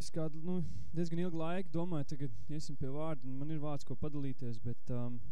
Es kādu, diezgan ilgu laiku domāju, tagad iesim pie vārda, un man ir vārds, ko padalīties, bet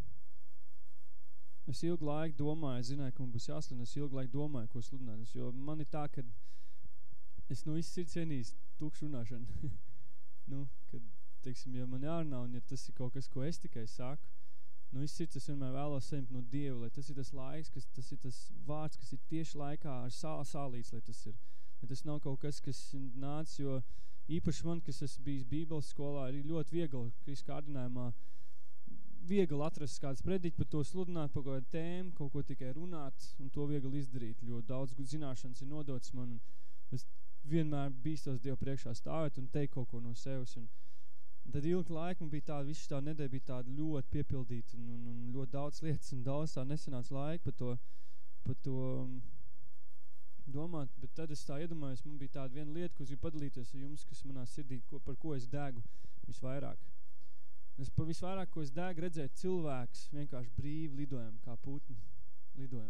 es ilgu laiku domāju, es zināju, ka man būs jāsludina, es ilgu laiku domāju, ko sludināt, jo man ir tā, ka es no viss sirds cienīju tukšu runāšanu. Kad, teiksim, ja man jārunā, un ja tas ir kaut kas, ko es tikai saku, no viss sirds es vienmēr vēlos saņemt no Dieva, lai tas ir tas laiks, tas ir tas vārds, kas ir tieši laikā ar sālīts, lai tas ir. Lai tas nav kaut kas, kas nāc, jo īpaši man, kas esmu bijis Bībeles skolā, ir ļoti viegli, Kristu kārdinājumā, viegli atrast kāds prediķi par to sludināt, par kaut kādu tēmu, kaut ko tikai runāt, un to viegli izdarīt, jo daudz zināšanas ir nodots man, un es vienmēr bīstos Dievu priekšā stāvēt un teikt kaut ko no sevis, un tad ilgu laiku man bija tāda, visu tā nedēļa bija tāda ļoti piepildīta, un ļoti daudz lietas, un daudz tā nesanāca laika par to domāt, bet tad es tā iedomājos, man bija tāda viena lieta, ko es gribu padalīties ar jums, kas manā sirdī, par ko es degu visvairāk. Un visvairāk, ko es degu, redzēt cilvēks vienkārši brīvi lidojam, kā putni lidojam.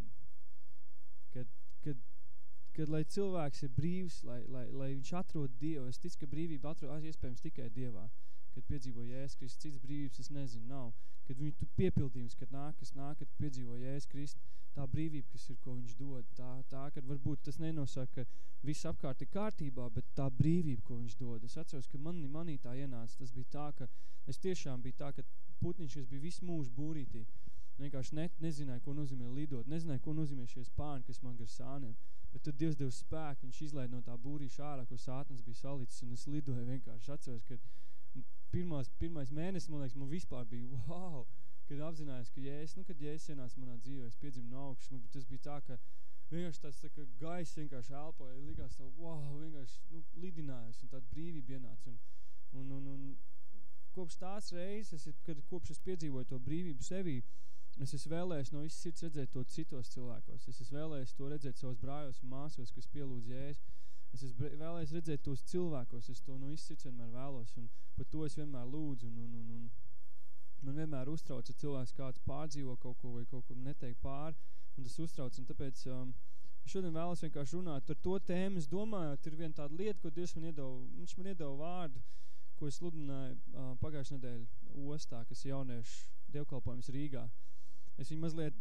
Kad lai cilvēks ir brīvs, lai viņš atrod Dievu, es ticu, ka brīvība atrod iespējams tikai Dievā. Kad piedzīvo Jēzus Kristus, cits brīvības, es nezinu, nav. Kad tu piepildījums, kad nāk, kad piedzīvo Jēzus Kristus, tā brīvība, kas ir, ko viņš dod, tā, kad varbūt tas nenosaka, ka viss apkārt ir kārtībā, bet tā brīvība, ko viņš dod. Es atceros, ka manī tā ienāca, tas bija tā, ka es tiešām biju tā, ka putniņš, kas bija visu mūžu būrītī, vienkārši nezināja, ko nozīmē lidot, nezināja, ko nozīmē šie spāni, kas man gar sāniem, bet tad Dievs dev spēku, viņš izlaid no tā būrīša ārā, ko sātans bija salicis, un es lidoju vienkārši. Atceros, ka pirmais mēnesis, man liekas, man vispār bija wow, kad apzinājos, ka kad Jēzus ienāca manā dzīvē, es piedzimu no augšas, tas bija tā, ka vienkārši tāds tā, ka gaiss vienkārši elpoja, likās tā, wow, vienkārši lidinājos, un tāda brīvība ienāca. Un kopš tās reizes, kopš es piedzīvoju to brīvību sevī, es esmu vēlējis no viss sirds redzēt to citos cilvēkos. Es esmu vēlējis to redzēt savos brājos un māsos, kas pielūdz Jēzu. Es esmu vēlējis redzēt tos cilvēkos, es to no viss sirds vienmēr vēlos, un par to es vienmēr lūdzu, un man vienmēr uztrauca cilvēks, kāds pārdzīvo kaut ko vai kaut ko neteik pāri, un tas uztrauc, un tāpēc šodien vēlos vienkārši runāt ar to tēmu. Es domāju, ir viena tāda lieta, ko Dievs viņš man iedeva vārdu, ko es sludināju pagājušajā nedēļu ostā, kas ir jauniešu dievkalpojums Rīgā. Es viņu mazliet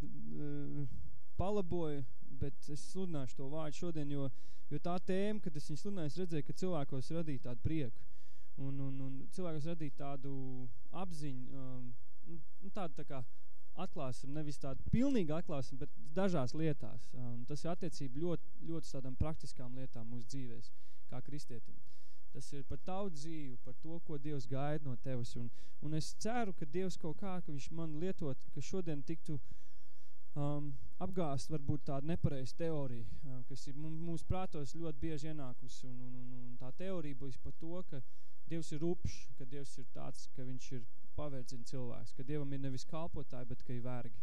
palaboju, bet es sludināšu to vārdu šodien, jo tā tēma, kad es viņu sludināju, es redzēju, ka cilvēkos radīja tādu prieku. Un cilvēkos radīja tādu apziņu, tādu tā kā atklāsam, nevis tādu pilnīgi atklāsam, bet dažās lietās. Tas ir attiecība ļoti tādām praktiskām lietām mūsu dzīvēs, kā kristietim. Tas ir par tavu dzīvi, par to, ko Dievs gaida no tevis. Un es ceru, ka Dievs kaut kā, ka viņš man lietot, ka šodien tiktu apgāst varbūt tādu nepareizu teoriju, kas ir mūsu prātos ļoti bieži ienākusi. Un tā teorija būs par to, ka Dievs ir upšs, ka Dievs ir tāds, ka viņš ir paverdzina cilvēks, ka Dievam ir nevis kalpotāji, bet ka ir vergi.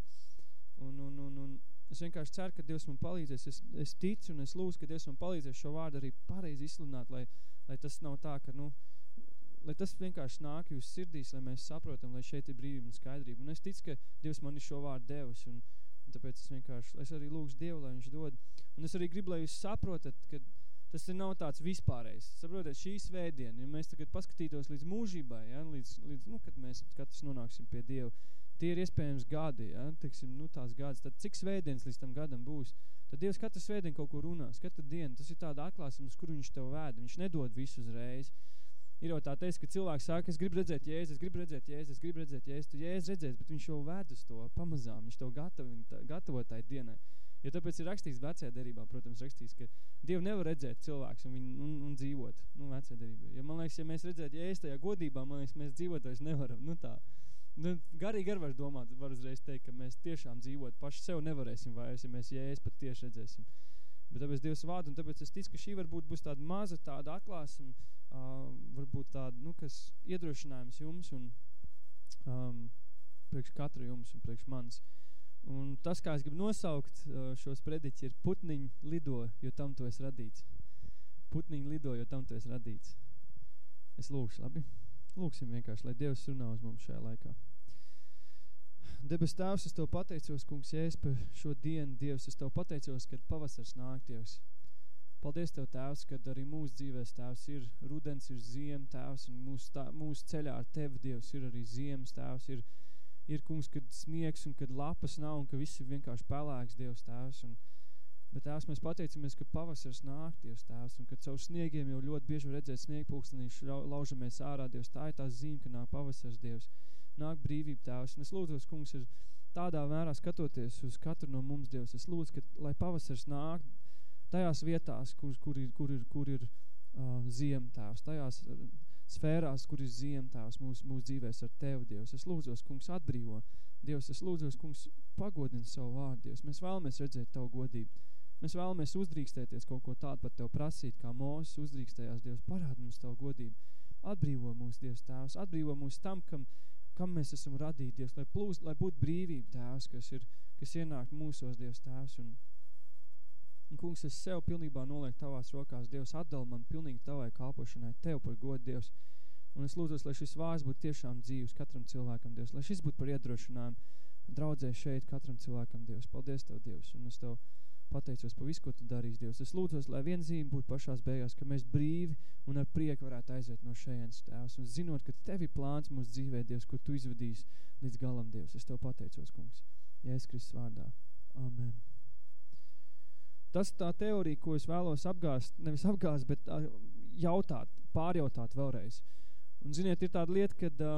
Un es vienkārši ceru, ka Dievs man palīdzēs. Es ticu un es lūdzu, ka Dievs man palīdzēs šo vārdu arī pareizi izsludināt, lai tas nav tā, ka, lai tas vienkārši nāk jūs sirdīs, lai mēs saprotam, lai šeit ir brīvība un skaidrība. Un es ticu, ka Dievs man ir šo vārdu devis, un tāpēc es arī lūgšu Dievu, lai viņš dod. Un es arī gribu, lai jūs saprotat, ka tas nav tāds vispārējs. Saprotiet, šī svētdiena, ja mēs tagad paskatītos līdz mūžībai, ja, līdz kad mēs katrs nonāksim pie Dievu, tie ir iespējams gadi, ja, teiksim, tās gadas, tad cik svētdienas līdz tam gadam būs, tad Dievs katru svētdienu kaut ko runās, katru dienu, tas ir tāda atklāsums, kur viņš tev vēda, viņš nedod visu uzreiz. Ir jau tā teiks, ka cilvēks saka, es gribu redzēt Jēzu, tu Jēzu redzēs, bet viņš jau vēd uz to pamazām, viņš tev gatavo tai dienai. Jo tāpēc ir rakstīts vecajā derībā, protams, rakstīts, ka Dievu nevar redzēt cilvēks un dzīvot, vecajā derībā. Jo man liekas, ja mēs redzētu Jēzu tajā godībā, man liekas, mēs dzīvot vairs nevaram, tā. Garīgi var domāt, var uzreiz teikt, ka mēs tiešām dzīvot paši sev nevarēsim vairs, ja mēs Jēzu pat tieši redzēsim. Bet tāpēc Dievs vārdu, un tāpēc es ticu, ka šī varbūt būs tāda maza tāda atklāsuma, varbūt tāda, kas iedrošinājums jums un priekš katra jums un priekš manis. Un tas, kā es gribu nosaukt šos prediķi, ir putniņi lido, jo tam tu esi radīts. Putniņi lido, jo tam tu esi radīts. Es lūkšu, labi? Lūksim vienkārši, lai Dievs runā uz mums šajā laikā. Debes Tēvs, es Tev pateicos, kungs, Jēzus, par šo dienu, Dievs. Es Tev pateicos, kad pavasars nāk, Dievs. Paldies Tev, Tēvs, kad arī mūsu dzīvēs, Tēvs, ir rudens, ir ziema, Tēvs, un mūsu ceļā ar Tevi, Dievs, ir arī ziemas, Tēvs, ir kungs, kad sniegs un kad lapas nav un ka viss ir vienkārši pelēks, Dievs, Tēvs, bet, Tēvs, mēs pateicamies, ka pavasars nāk, Dievs, Tēvs, un kad caur sniegiem jau ļoti bieži var redzēt sniegpulkstenīši laužamies ārā, Dievs, tā ir tā zīme, ka nāk pavasars, Dievs, nāk brīvība, Tēvs, un es lūdzos, kungs, ir tādā mērā skatoties uz katru no mums, Dievs, es lūdzu, ka, lai pavasars nāk tajās vietās, kur ir ziema, Tēvs, tajās sfērās, kur ir ziema, Tēvs, mūsu dzīvēs ar Tevi, Dievs. Es lūdzos, kungs, atbrīvo. Dievs, es lūdzos, kungs, pagodini savu vārdu, Dievs. Mēs vēlamies redzēt Tavu godību. Mēs vēlamies uzdrīkstēties kaut ko tādu pat Tev prasīt, kā Mūzes uzdrīkstējās, Dievs. Parādi mums Tavu godību. Atbrīvo mūs, Dievs, Tēvs. Atbrīvo mūs tam, kam mēs esam radīti, Dievs. Lai būtu brīvība, Tēvs, kas ienāk mūsos, Dievs, Tēvs. Un, kungs, es sev pilnībā nolieku Tavās rokās, Dievs, atdal man pilnīgi Tavai kalpošanai, Tev par godu, Dievs. Un es lūdzos, lai šis vārds būtu tiešām dzīvs katram cilvēkam, Dievs. Lai šis būtu par iedrošinājumu draudzē šeit katram cilvēkam, Dievs. Paldies Tev, Dievs. Un es Tev pateicos par visu, ko Tu darīsi, Dievs. Es lūdzos, lai viena zīme būtu pašās beigās, ka mēs brīvi un ar prieku varētu aiziet no šejienes, Tēvs. Un zinot, ka Tev ir plāns mūsu dzīvē, Dievs, ko Tu izvadīsi līdz galam, Dievs. Es Tev pateicos, kungs. Jēzus Kristus vārdā. Amen. Tas tā teorija, ko es vēlos nevis apgāzt, bet pārjautāt vēlreiz. Un, ziniet, ir tāda lieta,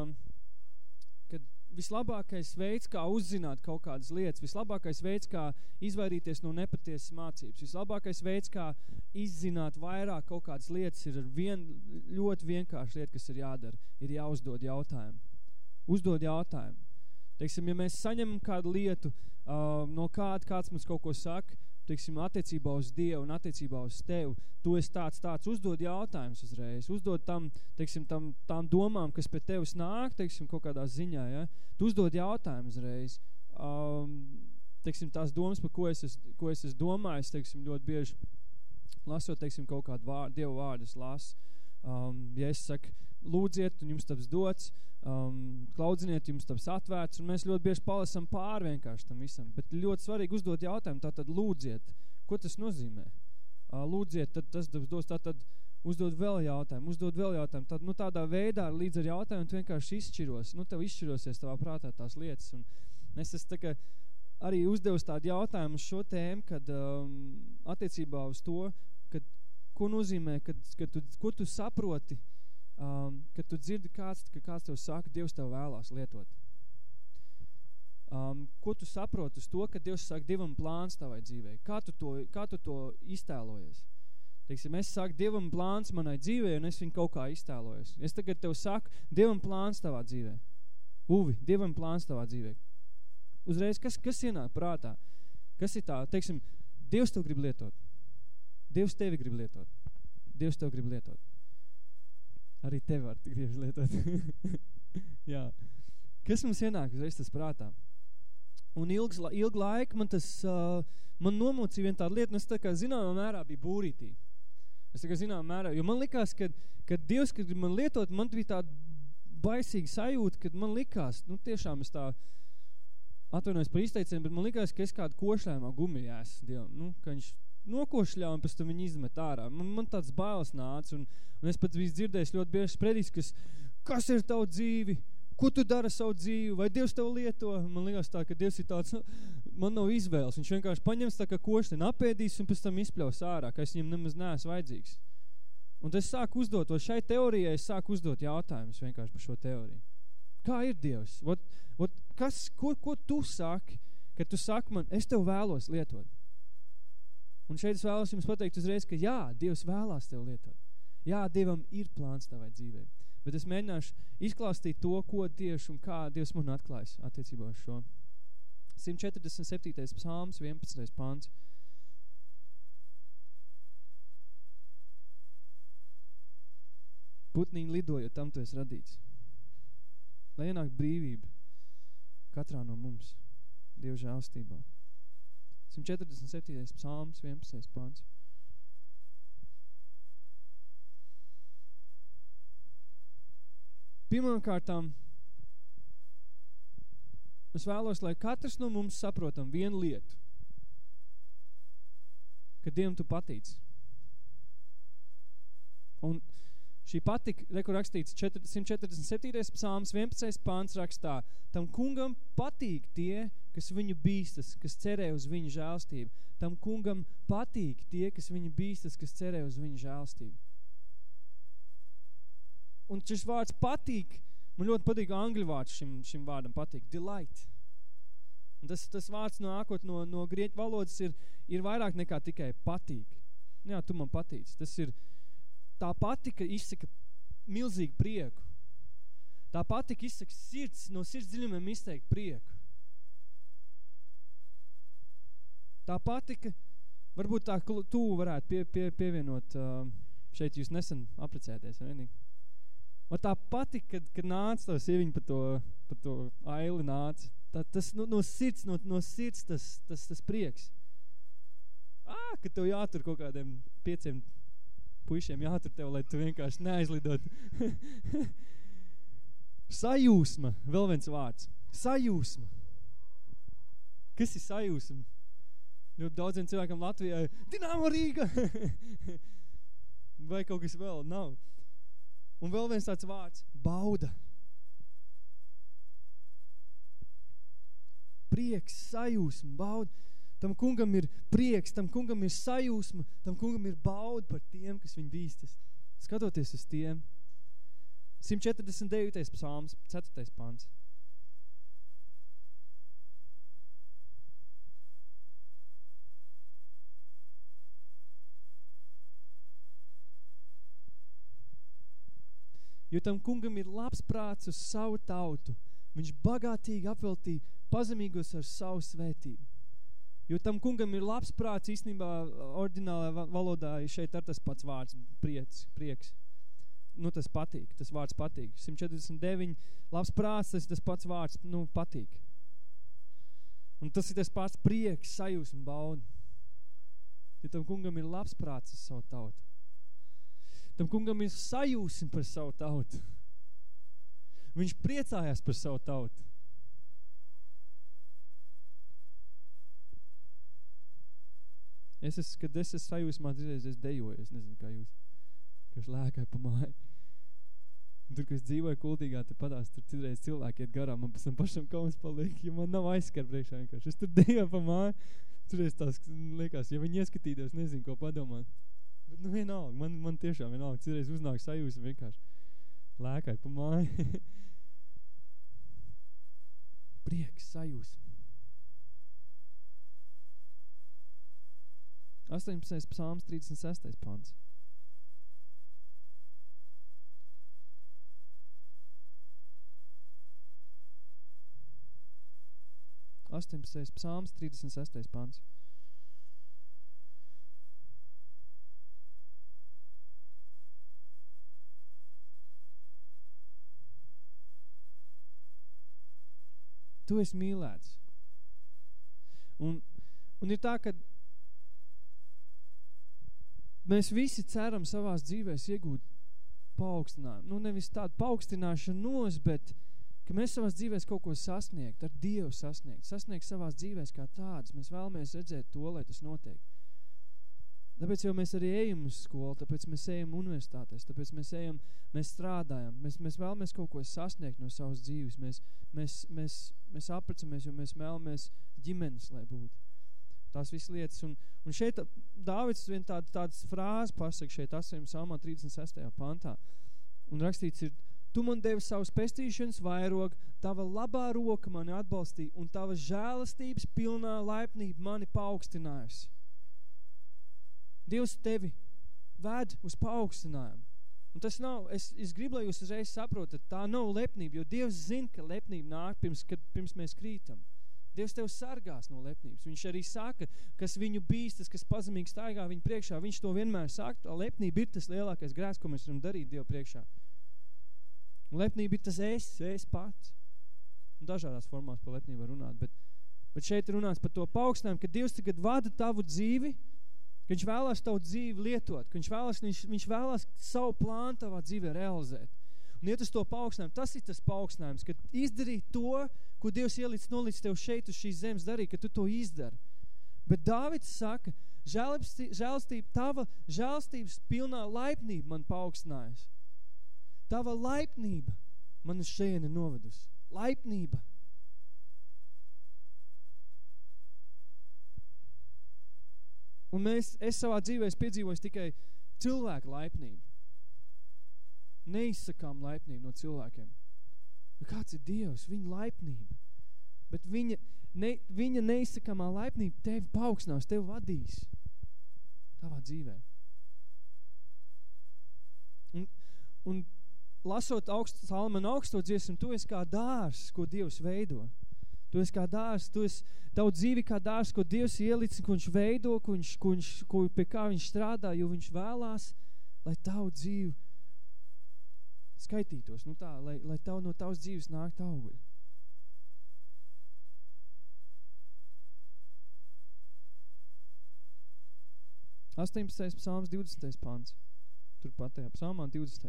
kad vislabākais veids, kā uzzināt kaut kādas lietas, vislabākais veids, kā izvairīties no nepatiesas mācības, vislabākais veids, kā izzināt vairāk kaut kādas lietas, ir ļoti vienkārši lieta, kas ir jādara, ir jāuzdod jautājumu. Uzdod jautājumu. Teiksim, ja mēs saņemam kādu lietu, no kāds mums kaut ko saka, teiksim, attiecībā uz Dievu un attiecībā uz Tevi, tu esi tāds, uzdod jautājumus uzreiz, uzdod tām domām, kas pie Tevis nāk, teiksim, kaut kādā ziņā, ja? Tu uzdod jautājumus uzreiz, teiksim, tās domas, par ko es esmu domājis, teiksim, ļoti bieži lasot, teiksim, kaut kādu Dievu vārdus lasu, ja es saku, lūdziet un jums taps dots, klaudziniet, jums taps atvērts, un mēs ļoti bieži palasam pāri vienkārši tam visam, bet ļoti svarīgi uzdot jautājumu, tātad lūdziet, ko tas nozīmē? Lūdziet, tad tas taps dos, tātad uzdod vēl jautājumu, tad, tādā veidā līdz ar jautājumu tu vienkārši tev izšķirosies tavā prātā tās lietas, un es esmu tā kā arī uzdevusi tādu jautājumu uz šo tēmu, kad attiecībā uz to, ko nozīmē, ko tu saproti, kad tu dzirdi ka kāds tev saka, Dievs tev vēlās lietot. Ko tu saproti uz to, ka Dievs saka, Dievam plāns tavai dzīvei? Kā tu to iztēlojies? Teiksim, es saku, Dievam plāns manai dzīvei, un es viņu kaut kā iztēlojos. Es tagad tev saku, Dievam plāns tavā dzīvē. Uvi, Dievam plāns tavā dzīvē. Uzreiz, kas ienāk prātā? Kas ir tā? Teiksim, Dievs tev grib lietot. Dievs tevi grib lietot. Dievs tev grib lietot. Arī tevi var gribas lietot. Jā. Kas mums ienāk uzreiz tas prātā? Un ilgu laiku man nomocīja viena tāda lieta, un es tā kā zināmā mērā biju būrītī. Jo man likās, ka Dievs, kad man lietot, man bija tāda baisīga sajūta, kad man likās, tiešām es tā atvainojos par izteicienu, bet man likās, ka es kādu košļājumā gumijā esmu Dievam, ka viņš nokošļā un pēc tam viņu izmet ārā. Man tāds bailes nāca, un es pats biju dzirdējis ļoti bieži spredīs, kas ir tavu dzīvi, ko tu dara savu dzīvi, vai Dievs tev lieto? Man liekas tā, ka Dievs ir tāds, man nav izvēles. Viņš vienkārši paņems tā kā košļienu, apēdīs un pēc tam izpļaus ārā, ka es viņam nemaz neesmu vajadzīgs. Un es sāku uzdot, šai teorijai es sāku uzdot jautājumus vienkārši par šo teoriju. Kā ir Dievs? Ko tu saki, kad tu saki man, es tev vēlos lietot? Un šeit es vēlos jums pateikt uzreiz, ka jā, Dievs vēlās tev lietot. Jā, Dievam ir plāns tavai dzīvei. Bet es mēģināšu izklāstīt to, ko tieši un kā Dievs man atklājas attiecībā uz šo. 147. psalms, 11. pants. Putniņi lidojot, tam tu esi radīts. Lai ienāk brīvība katrā no mums, Dieva žēlstībā. 147. psalms, 11. pants. Pirmkārtām, es vēlos, lai katrs no mums saprotam vienu lietu, ka Dievam tu patīc. Un šī patika, kur rakstīts 147. psalms, 11. pāns rakstā, tam kungam patīk tie, kas viņu bīstas, kas cerē uz viņu žēlstību. Tam kungam patīk tie, kas viņu bīstas, kas cerē uz viņu žēlstību. Un šis vārds patīk, man ļoti patīk angļu vārds šim vārdam patīk, delight. Un tas vārds nākot no grieķu valodas ir vairāk nekā tikai patīk. Jā, tu man patīc. Tas ir, tā patika izsaka milzīgu prieku. Tā patika izsaka no sirds dziļumiem izteikt prieku. Tā patika, varbūt tā tu varētu pievienot, šeit jūs nesen aprecēties, vienīgi. Man tā patika, kad nāca tā sieviņa pa to aili nāca. Tas no sirds tas prieks. Ka tev jātur kaut kādiem 5 puišiem jātur tev, lai tu vienkārši neaizlidot. Sajūsma, vēl viens vārds. Sajūsma. Kas ir sajūsma? Ļoti daudziem cilvēkam Latvijā Dinamo Rīga! Vai kaut kas vēl? Nav. Un vēl viens tāds vārds. Bauda. Prieks, sajūsma, bauda. Tam kungam ir prieks, tam kungam ir sajūsma, tam kungam ir bauda par tiem, kas viņu bīstas. Skatoties uz tiem. 149. psalms, 4. pants. Jo tam kungam ir labs prāts uz savu tautu. Viņš bagātīgi apveltīja pazemīgos ar savu svētību. Jo tam kungam ir labs prāts, īstenībā oriģinālajā valodā šeit ar tas pats vārds prieks. Tas patīk, tas vārds patīk. 149, labs prāts, tas pats vārds, patīk. Un tas ir tas pats prieks, sajūsma, bauda. Jo tam kungam ir labs prāts uz savu tautu. Tam kungam ir sajūsma par savu tautu. Viņš priecājās par savu tautu. Kad es esmu sajūsmā, es dejoju, es nezinu, kā jūs, ka es lēkāju pa māju. Un tur, kad es dzīvoju kultīgā, te padās, tur citreiz cilvēki iet garām, man pēc tam pašam kauns paliek, jo man nav aizskar priekšā vienkārši. Es tur dejoju pa māju, turreiz tās liekas, ja viņi ieskatītos, nezinu, ko padomāt. Bet vienalga, man tiešām vienalga, citreiz uznāk sajūsma vienkārši lēkāju pa māju. Prieks, sajūsma. 18. psalms, 36. pants. Psalms, 36. pants. Tu esi mīlēts. Un ir tā, ka mēs visi ceram savās dzīvēs iegūt paaugstinājumu. Nevis tādu paaugstināšanos, bet ka mēs savās dzīvēs kaut ko sasniegt, ar Dievu sasniegt savās dzīvēs kā tādas. Mēs vēlamies redzēt to, lai tas notiek. Tāpēc jau mēs arī ejam uz skolu, tāpēc mēs ejam universitātēs, tāpēc mēs strādājam, mēs vēlamies kaut ko sasniegt no savas dzīves, mēs aprecamies, jo mēs vēlamies ģimenes, lai būtu. Tās visas lietas. Un šeit Dāvids vien tādas frāzes pasaka šeit 8. psalmā 36. pantā. Un rakstīts ir, tu man devi savus pestīšanas vairogu, tava labā roka mani atbalstīja un tava žēlastības pilnā laipnība mani paaugstinājusi. Dievs tevi ved uz paaugstinājumu. Un tas nav, es gribu, lai jūs uzreiz saprotat, tā nav lepnība, jo Dievs zina, ka lepnība nāk pirms mēs krītam. Dievs tev sargās no lepnības. Viņš arī saka, kas viņu bīstas, kas pazemīgi staigā viņu priekšā. Viņš to vienmēr saka, tā lepnība ir tas lielākais grēks, ko mēs varam darīt Dievu priekšā. Un lepnība ir tas es pats. Un dažādās formās par lepnību var runāt, bet šeit runāts par to paaugstinājumu, ka Dievs tagad vada tavu dzīvi, ka viņš vēlās tavu dzīvi lietot, ka viņš vēlās savu plānu tavā dzīvē realizēt. Un iet uz to paaugstinājums, tas ir tas paaugstinājums, kad izdarīt to, ko Dievs nolic tev šeit uz šīs zemes darīt, ka tu to izdari. Bet Dāvids saka, Žēlastība, tava žēlastības pilnā laipnība man paaugstinājās. Tava laipnība man uz šejieni novedusi. Laipnība. Un es savā dzīvē piedzīvoju tikai cilvēku laipnību. Neizsakām laipnību no cilvēkiem. Kāds ir Dievs? Viņa laipnība. Bet viņa neizsakamā laipnība tevi paaugstinās, tevi vadīs tavā dzīvē. Un lasot Salmanu augsto dziesmu, tu esi kā dārs, ko Dievs veido. Tu esi kā dārs, tavu dzīvi kā dārs, ko Dievs ielicis, ko viņš veido, pie kā viņš strādā, jo viņš vēlās, lai tavu dzīvi skaitītos, lai tavu no tavas dzīves nākt augļi. Psalms 20. pants. Turpat tajā psalmā 20.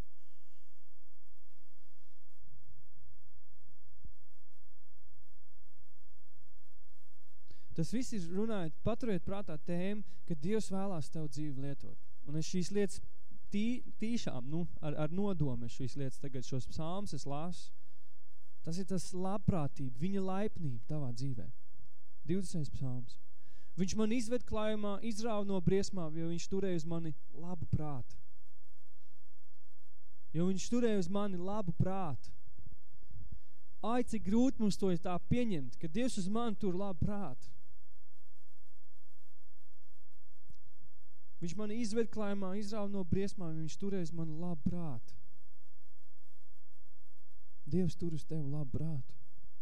Tas viss ir runājot, paturiet prātā tēmu, ka Dievs vēlās tev dzīvi lietot. Un es šīs lietas tīšām, ar nodomu šīs lietas tagad šos psalmus es lasu. Tas ir tas labprātība, viņa laipnība tavā dzīvē. 20. psalms. Viņš man izved klājumā, izrāva no briesmām, jo viņš turēja uz mani labu prātu. Jo viņš turēja uz mani labu prātu. Ai, cik grūti mums to ir tā pieņemt, ka Dievs uz mani tur labu prātu. Viņš mani izved klājumā, izrāva no briesmām, jo viņš turēja uz mani labu prātu. Dievs tur uz tevi labu prātu.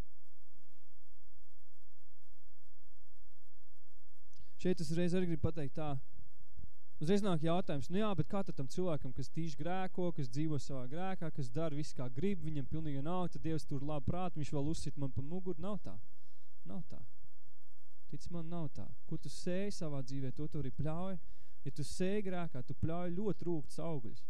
Šeit es reiz arī gribu pateikt tā. Uzreiz nāk jautājums, bet kā tad tam cilvēkam, kas tīši grēko, kas dzīvo savā grēkā, kas dara visu kā grib, viņam pilnīgi nav, tad Dievs tur labu prātu, viņš vēl uzsit man pa muguru. Nav tā. Nav tā. Tic man, nav tā. Ko tu sēji savā dzīvē, to tu arī pļauj. Ja tu sēji grēkā, tu pļauj ļoti rūgtas augļus.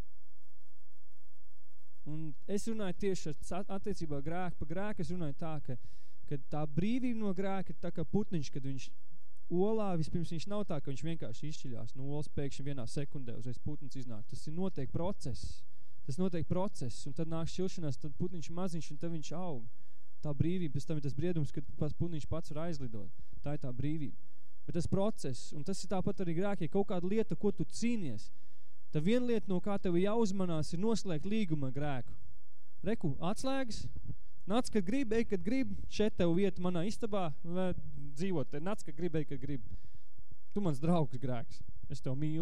Un es runāju tieši attiecībā grēku pa grēku, es runāju tā, ka tā brīvība no grēka ir tā kā putniņš, kad viņš olā, vispirms viņš nav tā, ka viņš vienkārši izšķiļās no olas pēkšņi vienā sekundē, uzreiz putns iznāk. Tas ir noteikti process, un tad nāk šķilšanās, tad putniņš maziņš, un tad viņš aug. Tā brīvība, pēc tam ir tas briedums, kad putniņš pats var aizlidot. Tā ir tā brīvība. Bet tas process, un tas ir tāpat arī grēki, ja kaut kāda lieta, ko tu cīnies, tad viena lieta, no kā tev jāuzmanās, ir noslēgt līguma grēku. Reku, atslēgas, nāc, kad grib, ej, kad grib, šeit tev vieta manā istabā, dzīvot, nāc, kad grib, ej, kad grib. Tu mans draugs grēks, es tev mīlu.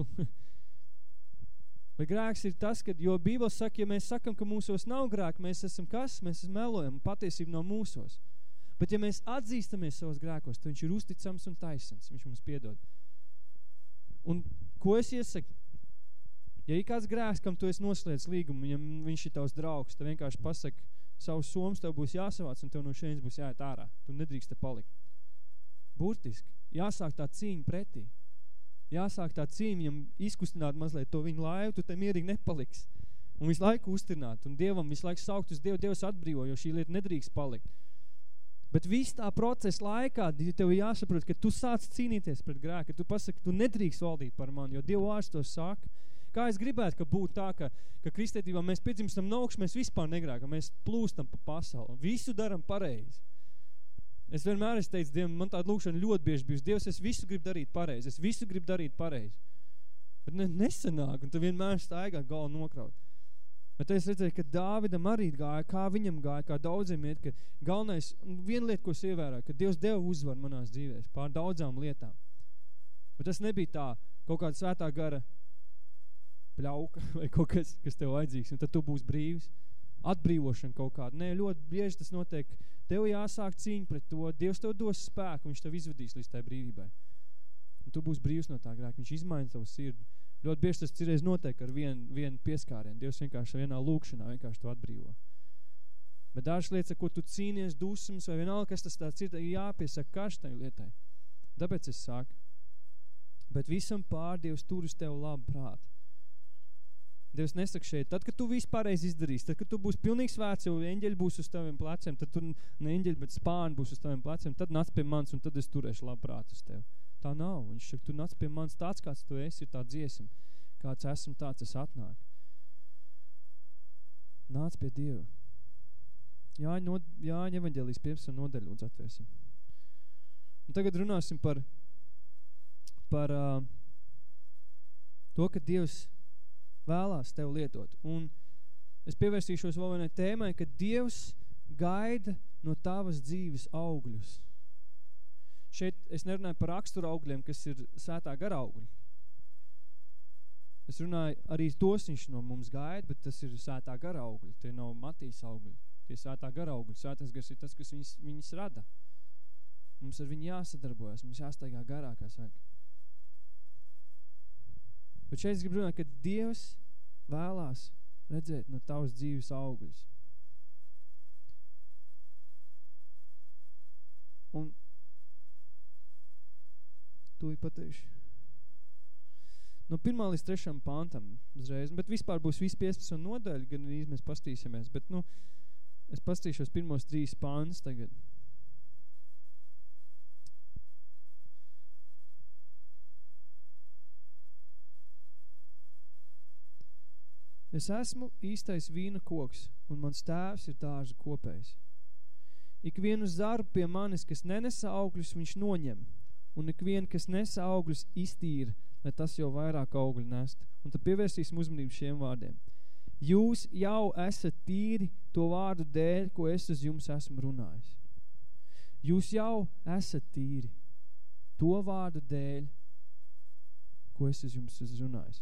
Bet grēks ir tas, jo Bībele saka, ja mēs sakam, ka mūsos nav grēki, mēs esam kas? Mēs melojam, patiesība nav mūsos. Bet ja mēs atzīstamies savos grēkos, tad viņš ir uzticams un taisns, viņš mums piedod. Un ko es iesaku? Ja ir kāds grēks, kam tu esi noslēdz līgumu, ja viņš ir tavs draugs, tad vienkārši pasaka, savus somas tev būs jāsavāc un tev no šeit būs jāiet ārā. Tu nedrīkst te palikt. Burtiski. Jāsāk tā cīņa pretī. Jāsāk tā cīņa, viņam izkustināt mazliet to viņu laivu, tu te mierīgi nepaliks. Un visu laiku uztināt. Un Dievam visu laiku saukt uz Dievu, Dievs atbrīvo, jo šī lieta nedrīkst palikt. Bet viss tā procesa laikā, tev jāsaprot, ka tu sāc cīnīties pret grēku, ka tu pasaki, tu nedrīkst valdīt par mani, jo Dievu vārds to saka. Kā es gribētu, ka būtu tā, ka kristietībā mēs piedzimstam no augšas, mēs vispār negrēkam, mēs plūstam pa pasauli, visu daram pareizi. Es vienmēr teicu Dievam, man tāda lūkšana ļoti bieži bijusi, Dievs, es visu gribu darīt pareizi, bet nesanāk, un tu vienmēr staigā galvu nokraut. Bet es redzēju, ka Dāvidam arī gāja, kā viņam gāja, kā daudziem iet, ka galvenais, un viena lieta, ko es ievēroju, ka Dievs deva uzvaru manās dzīvēs pār daudzām lietām. Bet tas nebija tā, kaut kāda svētā gara pļauka vai kaut kas tev vajadzīgs, un tad tu būsi brīvs. Atbrīvošana kaut kāda. Nē, ļoti bieži tas notiek. Tev jāsāk cīņa pret to. Dievs tev dos spēku, viņš tev izvedīs līdz tai brīvībai. Un tu būsi brīvs no tā grēka. Viņš izmaina tavu sirdi. Ļoti bieži tas cirreiz notiek ar vienu pieskārienu. Dievs vienkārši vienā lūkšanā vienkārši to atbrīvo. Bet dažas lietas, ar ko tu cīnies, dusmas vai vienalga, kas tas tāds ir, jāpiesaka karstai lietai. Tāpēc es saku. Bet visam pār Dievs tur uz tev labu prātu. Dievs nesaka šeit, tad, kad tu visu pareizi izdarīsi, tad, kad tu būsi pilnīgi svēts, jau eņģeļi būs uz taviem pleciem, tad tu ne eņģeļi, bet spāni būs uz taviem pleciem, tad nāc pie mans un tad es turēšu labu prātu uz tevi. Tā nav. Viņš saka, tu nāc pie manis tāds, kāds tu esi, ir tā dziesma. Kāds esmu, tāds es atnāk. Nāc pie Dieva. Jāņa evaņģēlijas 15 nodaļu, lūdzu atvērsim. Un tagad runāsim par to, ka Dievs vēlās tev lietot. Un es pievērsīšos vēl vienai tēmai, ka Dievs gaida no tavas dzīves augļus. Šeit es nerunāju par raksturu augļiem, kas ir svētā gara augļi. Es runāju, arī tos viņš no mums gaida, bet tas ir svētā gara augļi. Tie nav Matīs augļi. Tie svētā gara augļi. Svētais gars ir tas, kas viņus rada. Mums ar viņu jāsadarbojas, mums jāstaigā garā, kā saka. Bet šeit es gribu runāt, ka Dievs vēlās redzēt no tavas dzīves augļus. Un tūlīt pateikšu. No 1. līdz 3. pantam uzreiz, bet vispār būs viss 15 nodaļu, gan arī mēs pastīsimies, bet es pastīšos 1. 3 pants tagad. Es esmu īstais vīna koks, un mans tēvs ir dārza kopējs. Ikvienu zaru pie manis, kas nenesa augļus, viņš noņem, un ikvienu, kas nesa augļus, iztīra, lai tas jau vairāk augļu nest. Un tad pievērsīsim uzmanību šiem vārdiem. Jūs jau esat tīri to vārdu dēļ, ko es uz jums esmu runājis. Jūs jau esat tīri to vārdu dēļ, ko es uz jums esmu runājis.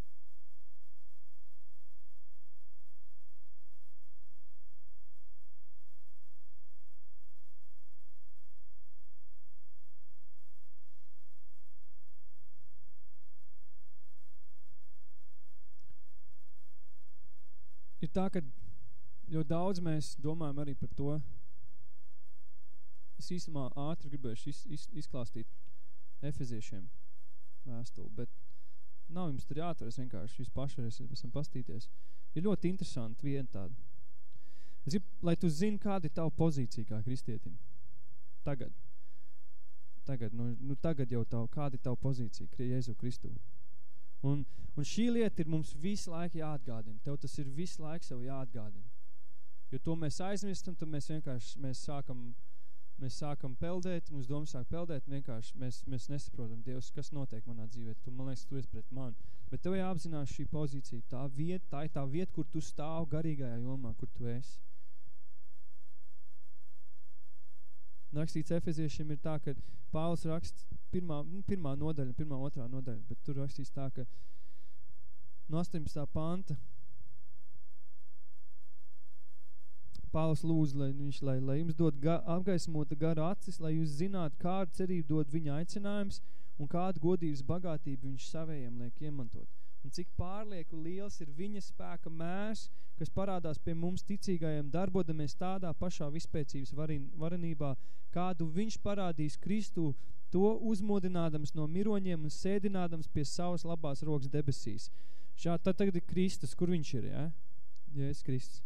Ir tā, ka ļoti daudz mēs domājam arī par to. Es īstumā ātri gribēšu izklāstīt Efeziešiem vēstuli, bet nav jums tur jāatveras vienkārši, jūs paši esam pastīties. Ir ļoti interesanti viena tāda. Es gribu, lai tu zini, kāda ir tava pozīcija kā kristietim. Tagad jau kāda ir tava pozīcija Jēzu Kristu. Un šī lieta ir mums visu laiku jāatgādina. Tev tas ir visu laiku sev jāatgādina. Jo to mēs aizmirstam, tad mēs vienkārši mēs sākam peldēt, mūsu doma sāk peldēt, vienkārši mēs nesaprotam, Dievs, kas notiek manā dzīvē. Tu, man liekas, tu esi pret mani. Bet tev jāapzinās šī pozīcija. Tā ir tā vieta, kur tu stāv garīgajā jomā, kur tu esi. Rakstīts Efeziešiem ir tā, ka Pāvils raksts pirmā nodaļa, otrā nodaļa, bet tur rakstīts tā, ka no 18. panta Pāvils lūdz, lai jums dod apgaismota gara acis, lai jūs zinātu, kādu cerību dod viņa aicinājums un kādu godības bagātību viņš savējiem liek iemantot. Un cik pārlieku liels ir viņa spēka mērs, kas parādās pie mums ticīgajiem, darbodamies tādā pašā vispēcības varenībā, kādu viņš parādīs Kristu, to uzmodinādams no miroņiem un sēdinādams pie savas labās rokas debesīs. Tad tagad ir Kristus, kur viņš ir, ja? Jēzus Kristus.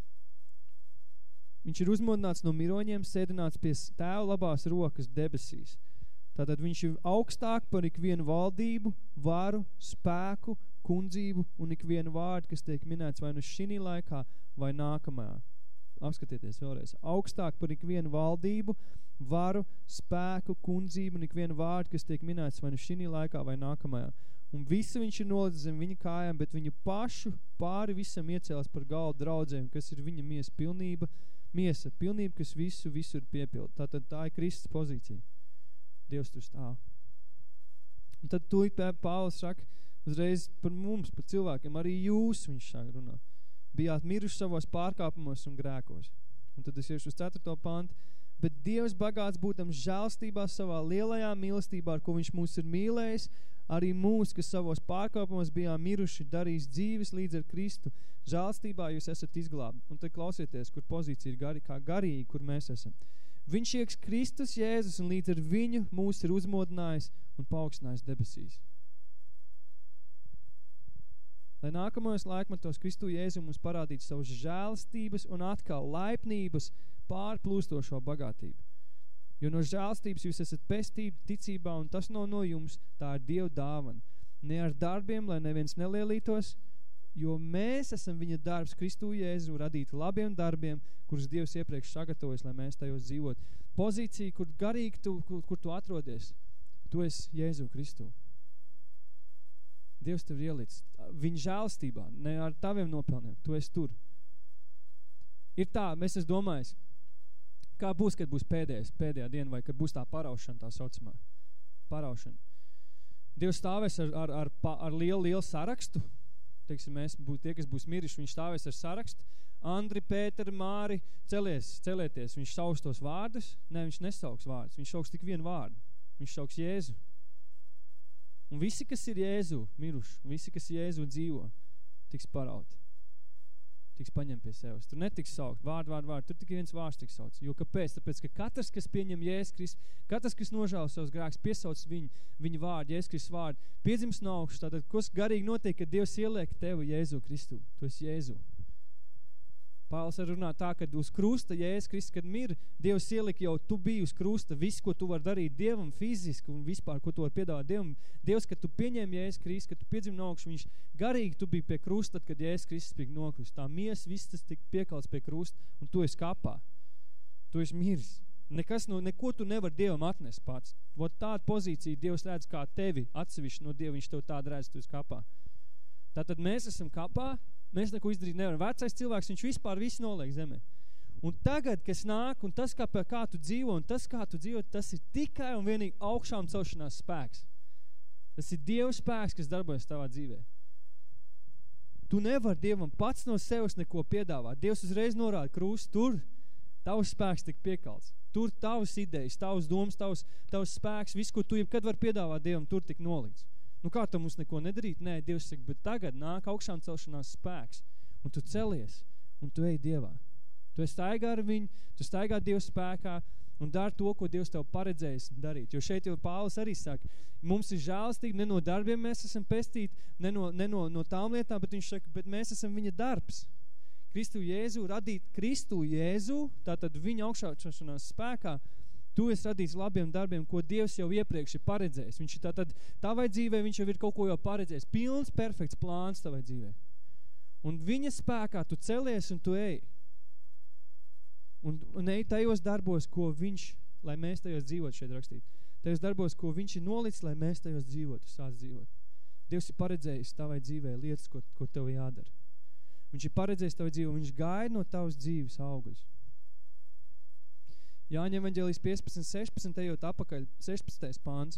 Viņš ir uzmodināts no miroņiem, sēdināts pie tēva labās rokas debesīs. Tātad viņš ir augstāk par ikvienu valdību, varu, spēku, kundzību un ikvienu vārdu, kas tiek minēts vai nu šinī laikā vai nākamajā. Apskatieties vēlreiz. Augstāk par ikvienu valdību, varu, spēku, kundzību un ikvienu vārdu, kas tiek minēts vai nu šinī laikā vai nākamajā. Un visu viņš ir nolicis zem viņa kājām, bet viņu pašu pāri visam iecēlas par galdu draudzēm, kas ir viņa miesa pilnība, kas visu ir piepilda. Tātad tā ir Kristus pozīcija. Dievs tur stāv. Un tad tūlīt Pāvils saka uzreiz par mums, par cilvēkiem, arī jūs, viņš sāk runāt, bijāt miruši savos pārkāpumos un grēkos. Un tad es iešu uz 4. pantu. Bet Dievs bagāts būtams žēlstībā savā lielajā mīlestībā, ar ko viņš mūs ir mīlējis, arī mūs, kas savos pārkāpumos bijām miruši, darīs dzīves līdz ar Kristu. Žēlstībā jūs esat izglābti. Un tad klausieties, kur pozīcija ir kā garīgi, kur mēs esam. Viņš ieks Kristus Jēzus un līdz ar viņu mūs ir uzmodinājis un paaugstinājis debesīs. Lai nākamajos laikmatos Kristu Jēzu mums parādītu savas žēlstības un atkal laipnības pārplūstošo bagātību. Jo no žēlstības jūs esat pestīti ticībā, un tas nav no jums, tā ir Dieva dāvana. Ne ar darbiem, lai neviens nelielītos, jo mēs esam viņa darbs Kristū Jēzu, radīti labiem darbiem, kurus Dievs iepriekš sagatavojas, lai mēs tajos dzīvot. Pozīcija, kur garīgi kur tu atrodies, tu esi Jēzu Kristū. Dievs tev ielicis viņa žēlstībā, ne ar taviem nopelniem, tu esi tur. Ir tā, mēs esam domājis, kā būs, kad būs pēdējā diena, vai kad būs tā paraušana, tā saucamā paraušana. Dievs stāvēs ar lielu sarakstu, teiksim, tie, kas būs miruši, viņš stāvēs ar sarakstu. Andri, Pēteri, Māri, celieties. Viņš sauks tos vārdus? Nē, viņš nesauks vārdus. Viņš sauks tik vienu vārdu. Viņš sauks Jēzu. Un visi, kas ir Jēzu miruši, un visi, kas Jēzu dzīvo, tiks parauti. Tiks paņem pie sevis. Tur netiks saukt vārdu. Tur tikai viens vārds tiks sauc. Jo kāpēc? Tāpēc, ka katrs, kas pieņem Jēzus Kristus, katrs, kas nožēlo savus grēkus, piesauc viņa vārdu, Jēzus Kristus vārdu, piedzims no augšas. Tātad, kas garīgi notiek, kad Dievs ieliek tevi Jēzu Kristu? Tu esi Jēzu. Pāvils runā tā, kad uz krusta Jēzus Kristus, kad mir, Dievs ielika jau, tu biji uz krusta, viss, ko tu var darīt Dievam fiziski un vispār, ko tu var piedāvāt Dievam. Dievs, kad tu pieņem Jēzus Kristus, kad tu piedzim no augšu, viņš garīgi tu biji pie krusta, kad Jēzus Kristus bija nokrust. Tā miesa, viss tas tika piekalts pie krusta, un tu esi kapā. Tu esi miris. Neko tu nevar Dievam atnest pats. Vot tāda pozīcija Dievs redz kā tevi atsevišķi no Dieva, viņš tev tāda redz, tu esi kapā. Tātad mēs esam kapā, mēs neko izdarīt nevaram. Vecais cilvēks, viņš vispār visu noliek zemē. Un tagad, kas nāk, un tas, kā tu dzīvo, un tas, kā tu dzīvo, tas ir tikai un vienīgi augšām celšanās spēks. Tas ir Dieva spēks, kas darbojas tavā dzīvē. Tu nevar Dievam pats no sevis neko piedāvāt. Dievs uzreiz norāda krūst, tur tavs spēks tik piekalts. Tur tavas idejas, tavas domas, tavs spēks, viss, ko tu jebkad var piedāvāt Dievam, tur tik nolikts. Nu kā tu mums neko nedarīt? Nē, Dievs saka, bet tagad nāk augšām celšanās spēks. Un tu celies, un tu ej Dievā. Tu staigā ar viņu, tu staigā Dieva spēkā un dari to, ko Dievs tev paredzējis darīt. Jo šeit jau Pāvils arī saka, mums ir žēlstīgi, ne no darbiem mēs esam pestīti, ne no tām lietām, bet viņš saka, bet mēs esam viņa darbs. Kristu Jēzu, radīt Kristu Jēzu, tātad viņa augšām spēkā, tu esi radīts labiem darbiem, ko Dievs jau iepriekš ir paredzējis. Viņš ir tātad tavai dzīvē, viņš jau ir kaut ko jau paredzējis. Pilns, perfekts plāns tavai dzīvē. Un viņa spēkā tu celies un tu ej. Un ej tajos darbos, ko viņš, lai mēs tajos dzīvot, šeit rakstīt. Tajos darbos, ko viņš ir nolicis, lai mēs tajos dzīvotu, sāc dzīvot. Dievs ir paredzējis tavai dzīvē lietas, ko tev jādara. Viņš ir paredzējis tavai dzīvē, viņš gaida no tavas dzīves augļus. Jāņa evaņģēlijas 15:16, ejot apakaļ, 16. pāns.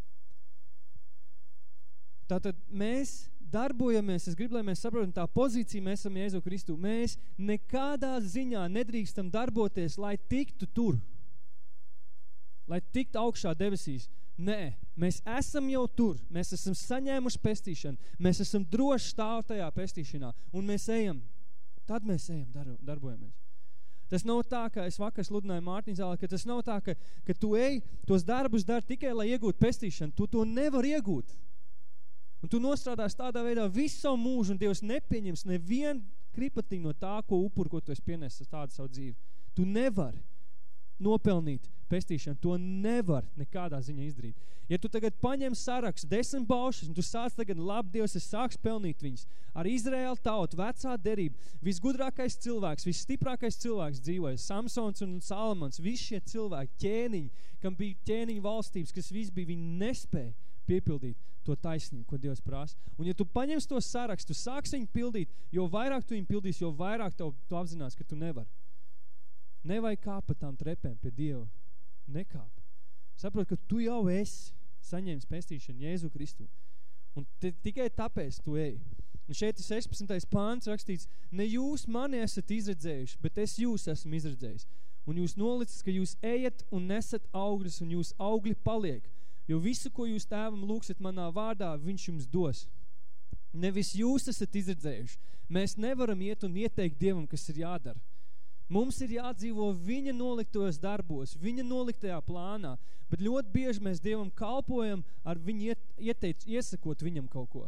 Tātad mēs darbojamies, es gribu, lai mēs saprotam, tā pozīcija mēs esam Jēzu Kristu. Mēs nekādā ziņā nedrīkstam darboties, lai tiktu tur, lai tiktu augšā debesīs. Nē, mēs esam jau tur, mēs esam saņēmuši pestīšanu, mēs esam droši stāv tajā pestīšanā, un mēs ejam, tad mēs ejam, darbojamies. Tas nav tā, ka es vakar sludināju Mārtiņu zālē, ka tas nav tā, ka tu ej, tos darbus dari tikai, lai iegūtu pestīšanu. Tu to nevar iegūt. Un tu nostrādās tādā veidā visu savu mūžu, un Dievs nepieņems nevienu kripatiņu no tā, ko tu esi pienesis tādu savu dzīvi. Tu nevari nopelnīt pestīšanu. To nevar nekādā ziņā izdarīt. Ja tu tagad paņem sarakstu 10 baušas, un tu sāc tagad, labi, Dievs, es sāks pelnīt viņus. Ar Izraēlu tautu, vecā derība, visgudrākais cilvēks, visstiprākais cilvēks dzīvoja, Samsons un Salomons, visi šie cilvēki, ķēniņi, kam bija ķēniņu valstības, kas viss bija, viņi nespēja piepildīt to taisnību, ko Dievs prasa. Un ja tu paņems to sarakstu, sāks viņu pildīt, jo vairāk tu viņu pildīs, jo vairāk tu apzinās, ka tu nevari. Nevajag kāpt pa tām trepēm pie Dieva. Nekāp. Saprot, ka tu jau esi saņēmis pestīšanu Jēzu Kristu. Un tikai tāpēc tu ej. Un šeit ir 16. pāns rakstīts, ne jūs mani esat izredzējuši, bet es jūs esmu izredzējis. Un jūs nolicis, ka jūs ejat un nesat augļus, un jūs augļi paliek. Jo visu, ko jūs tēvam lūgsiet manā vārdā, viņš jums dos. Nevis jūs esat izredzējuši. Mēs nevaram iet un ieteikt Dievam, kas ir jādara. Mums ir jādzīvo viņa noliktos darbos, viņa noliktajā plānā, bet ļoti bieži mēs Dievam kalpojam ar viņu iesakot viņam kaut ko.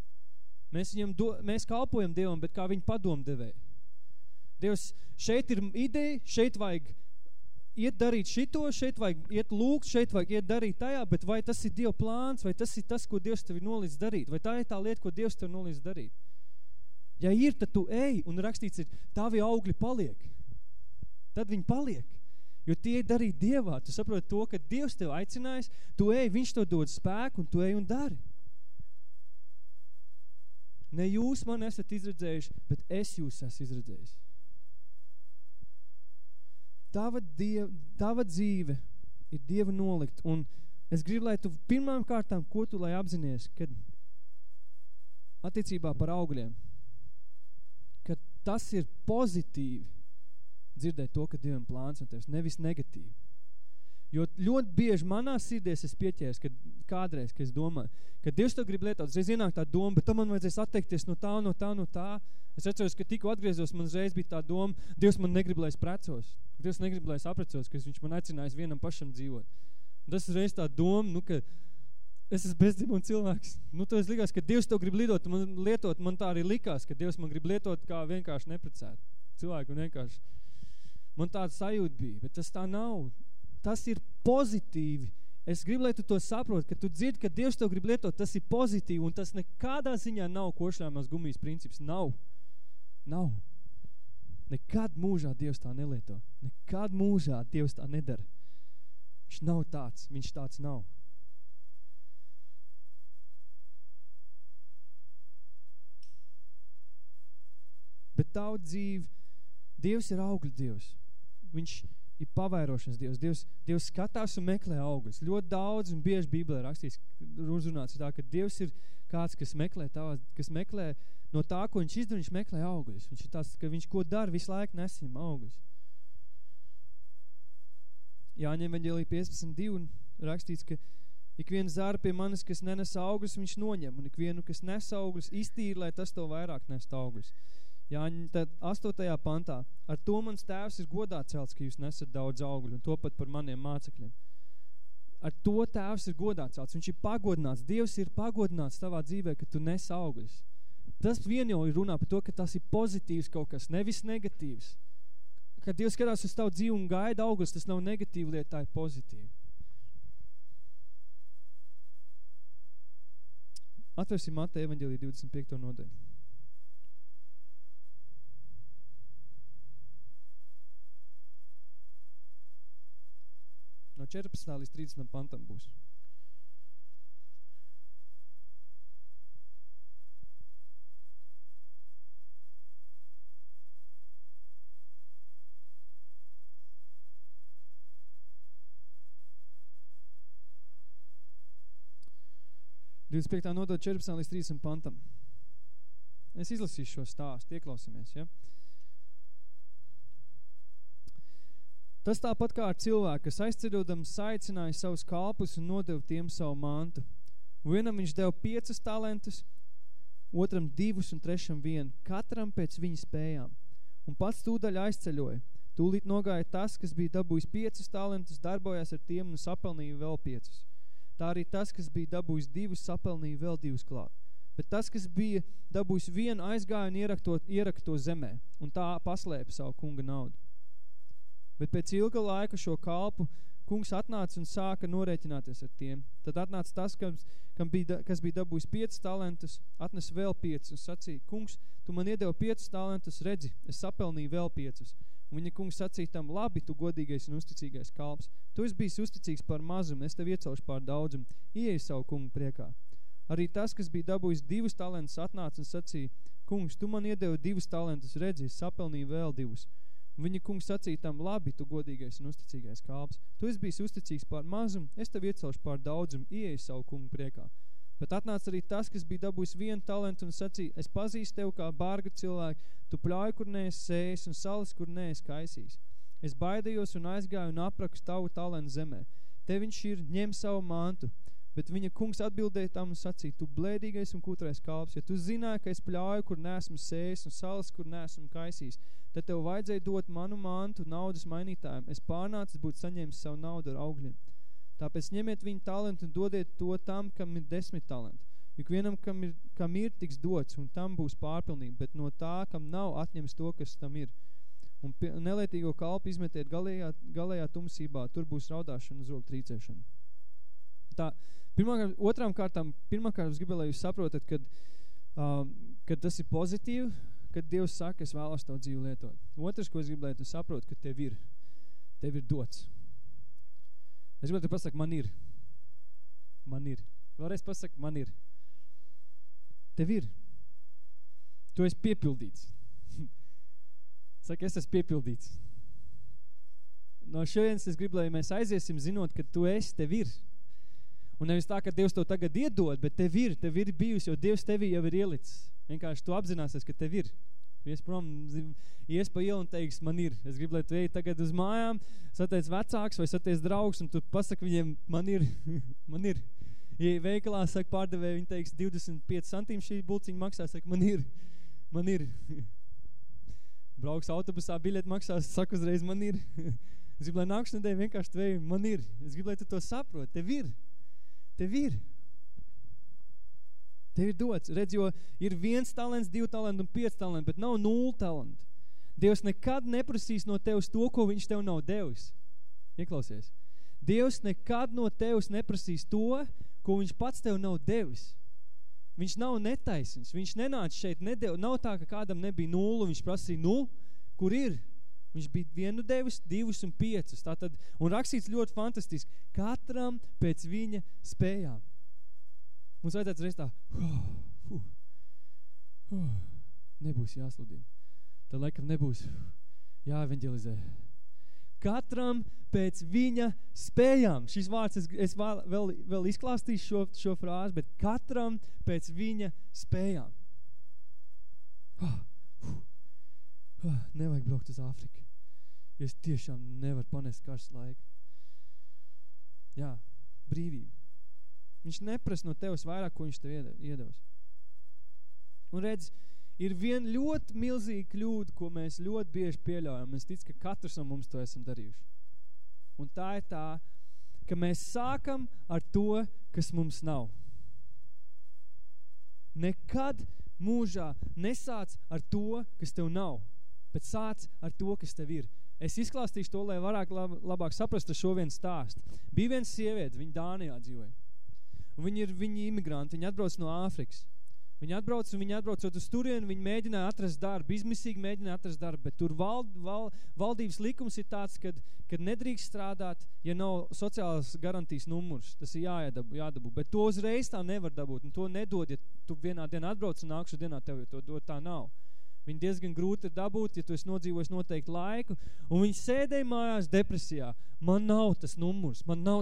Mēs kalpojam Dievam, bet kā viņa padomdevēji. Dievs, šeit ir ideja, šeit vajag iet darīt šito, šeit vajag iet lūgt, šeit vajag iet darīt tajā, bet vai tas ir Dieva plāns, vai tas ir tas, ko Dievs tev ir nolīdz darīt, vai tā ir tā lieta, ko Dievs tev nolīdz darīt. Ja ir, tad tu ej, un rakstīts ir, tavi augļi paliek. Tad viņi paliek. Jo tie ir darīt Dievā. Tu saproti to, ka Dievs tev aicinājis, tu ej, viņš to dod spēku, un tu ej un dari. Ne jūs man esat izredzējuši, bet es jūs esmu izredzējis. Tava dzīve ir Dieva nolikt, un es gribu, lai tu pirmām kārtām, ko tu lai apzinies, kad attiecībā par augļiem, ka tas ir pozitīvi dzirdēt to, ka Dievam plāns un tevis, nevis negatīvi. Jo ļoti bieži manā sirdies es pieķērs, kad kādreiz, kad es domāju, ka Dievs tev grib lietot, reiz ienāk tā doma, bet tam man vajadzēs atteikties no tā. Es atceros, ka tikko atgriezos, man reiz bija tā doma, Dievs man negrib, lai es precos. Dievs negrib, lai es aprecos, ka viņš man aicinājis vienam pašam dzīvot. Un tas reiz tā doma, ka es esmu bezdzimuma cilvēks. Tas likās, ka Dievs tev grib lietot, man tā arī likās, ka Dievs man grib lietot kā vienkārši neprecēt. Cilvēku vienkārši. Man tāda sajūta bija, bet tas tā nav. Tas ir pozitīvi. Es gribu, lai tu to saproti, ka tu dzirdi, ka Dievs tev grib lietot, tas ir pozitīvi, un tas nekādā ziņā nav košļāmās gumijas princips. Nav. Nekad mūžā Dievs tā nelieto. Nekad mūžā Dievs tā nedara. Viņš nav tāds, viņš tāds nav. Bet tavu dzīvi, Dievs ir augļu Dievs. Viņš ir pavairošanas Dievs. Dievs skatās un meklē augļus. Ļoti daudz un bieži Bībelē rakstīts, runāts tā, ka Dievs ir kāds, kas meklē no tā, ko viņš izdara, viņš meklē augļus. Viņš ir tāds, ka viņš ko dara, visu laiku nesim augļus. Jāņem evaņģēlija 15:2 rakstīts, ka ikvienu zāra pie manis, kas nenes augļus, viņš noņem, un ikvienu, kas nes augļus, iztīri, lai tas to vairāk nest augļus. Jāņem, tad 8. pantā, ar to mans tēvs ir godā celts, ka jūs nesat daudz augļu, un to pat par maniem mācekļiem. Ar to tēvs ir godā celts, viņš ir pagodināts, Dievs ir pagodināts tavā dzīvē, ka tu nes augļus. Tas vien jau ir runā par to, ka tas ir pozitīvs kaut kas, nevis negatīvs. Kad Dievs skatās uz tavu dzīvi un gaida augļus, tas nav negatīva lieta, tā ir pozitīva. Atversim Mateja evaņģēlija 25. nodaļu. No 14. līdz 30. pantam būs. Nodaļa 14. līdz 30. pantam. Es izlasīšu šo stāstu, ieklausīmies, ja? Tas tāpat kā ar cilvēku, kas aizceļodams saicināja savus kalpus un nodeva tiem savu mantu. Vienam viņš deva 5 talentus, otram 2 un trešam 1, katram pēc viņa spējām. Un pats tūdaļ aizceļoja. Tūlīt nogāja tas, kas bija dabūjis 5 talentus, darbojās ar tiem un sapelnīja vēl 5. Tā arī tas, kas bija dabūjis 2, sapelnīja vēl 2 klāt. Bet tas, kas bija dabūjis 1, aizgāja un ieraka to zemē, un tā paslēpa savu kunga naudu. Bet pēc ilga laika šo kalpu kungs atnāca un sāka norēķināties ar tiem. Tad atnāca tas, kas bija dabūjis 5 talentus, atnes vēl 5 un sacīja, kungs, tu man iedevi 5 talentus, redzi, es sapelnīju vēl 5. Un viņa kungs sacīja tam, labi, tu godīgais un uzticīgais kalps. Tu esi bijis uzticīgs par mazumu, es tev iecelšu pār daudzumu, ieej savu kungu priekā. Arī tas, kas bija dabūjis 2 talentus, atnāca un sacīja, kungs, tu man iedevi 2 talentus, redzi, es sapelnīju vēl 2. Un viņa kungs sacīja tam, labi, tu godīgais un uzticīgais kalps. Tu esi bijis uzticīgs pār mazumu, es tev iecelšu pār daudzumu, ieej savu kungu priekā. Bet atnāca arī tas, kas bija dabūjis 1 talentu un sacīja, es pazīstu tev kā bargu cilvēku, tu pļauj, kur neesi sējis un salis, kur neesi kaisījis. Es baidījos un aizgāju un apraku tavu talentu zemē. Te viņš ir, ņem savu mantu. Bet viņa kungs atbildēja tam un sacīja, tu blēdīgais un kutrais kalps, ja tu zināji, ka es pļauju, kur neesmu sējis un salis, kur neesmu kaisījis, tad tev vajadzēja dot manu mantu naudas mainītājiem. Es pārnācis būt saņēmis savu naudu ar augļiem. Tāpēc ņemiet viņu talentu un dodiet to tam, kam ir 10 talanti. Jo vienam, kam ir tiks dots, un tam būs pārpilnība, bet no tā, kam nav, atņems to, kas tam ir. un nelietīgo kalpu izmetiet galējā tumsībā, tur būs raudāšana un zobu trīcēšana. Tā, pirmkārt, es gribēju, lai jūs saprotat, kad tas ir pozitīvi, kad Dievs saka, es vēlos tavu dzīvi lietot. Otrs, ko es gribēju, lai tu saproti, ka tev ir dots. Es gribētu pasaka, man ir. Vēlreiz pasaka, man ir. Tev ir. Tu esi piepildīts. Saka, es esmu piepildīts. No šodienas es gribu, lai mēs aiziesim zinot, ka tu esi, tev ir. Un nevis tā, ka Dievs to tagad iedod, bet tev ir bijusi, jo Dievs tevī jau ir ielicis. Vienkārši tu apzināsies, ka tev ir. Ies pa ielu un teiks, man ir. Es gribu, lai tu ej tagad uz mājām, satiec vecāks vai satiec draugs, un tu pasaki viņiem, man ir, man ir. Ja veikalā saka pārdevēja, viņi teiks 25 centīm šī bulciņa maksā, saka, man ir. Brauks autobusā, biļeti maksās, saka uzreiz, man ir. Es gribu, lai nākšu nedēļ vienkārši tveju, man ir. Es gribu, lai tu to saproti, tev ir. Tev ir dots. Redz, jo ir 1 talents, 2 talenti un 5 talenti, bet nav 0 talanti. Dievs nekad neprasīs no tevs to, ko viņš tev nav devis. Ieklausies. Dievs nekad no tevs neprasīs to, ko viņš pats tev nav devis. Viņš nav netaisns. Viņš nenāca šeit, nav tā, ka kādam nebija 0, viņš prasīja, kur ir? Viņš bija 1 devis, 2 un 5. Tātad, un rakstīts ļoti fantastiski. Katram pēc viņa spējām. Mums vajadzētu reiz tā, nebūs jāsludina. Tad laikam nebūs jāevanģelizē. Katram pēc viņa spējām. Šis vārds, es vēl izklāstīšu šo frāzi, bet katram pēc viņa spējām. Nevajag braukt uz Āfriku. Es tiešām nevaru panest karstu laiku. Jā, brīvība. Viņš neprasa no tevs vairāk, ko viņš tev iedevis. Un redz, ir viena ļoti milzīga kļūda, ko mēs ļoti bieži pieļaujam. Es ticu, ka katrs no mums to esam darījuši. Un tā ir tā, ka mēs sākam ar to, kas mums nav. Nekad mūžā nesāc ar to, kas tev nav, bet sāc ar to, kas tev ir. Es izklāstīšu to, lai varētu labāk saprast ar šo vienu stāstu. Bija viena sieviete, viņa Dānijā dzīvoja. Un viņi imigranti, viņi atbrauc no Āfrikas. Viņi atbraucot uz turieni, viņi mēģināja atrast darbu, izmisīgi mēģināja atrast darbu, bet tur valdības likums ir tāds, kad nedrīkst strādāt, ja nav sociālas garantijas numurs. Tas ir jādabū, bet to uzreiz tā nevar dabūt, un to nedod, ja tu vienā dienā atbrauc un nākšu dienā tev, jo to dod tā nav. Viņi diezgan grūti ir dabūt, ja tu esi nodzīvojis noteikti laiku, un viņi sēdēja mājās depresijā. Man nav tas numurs.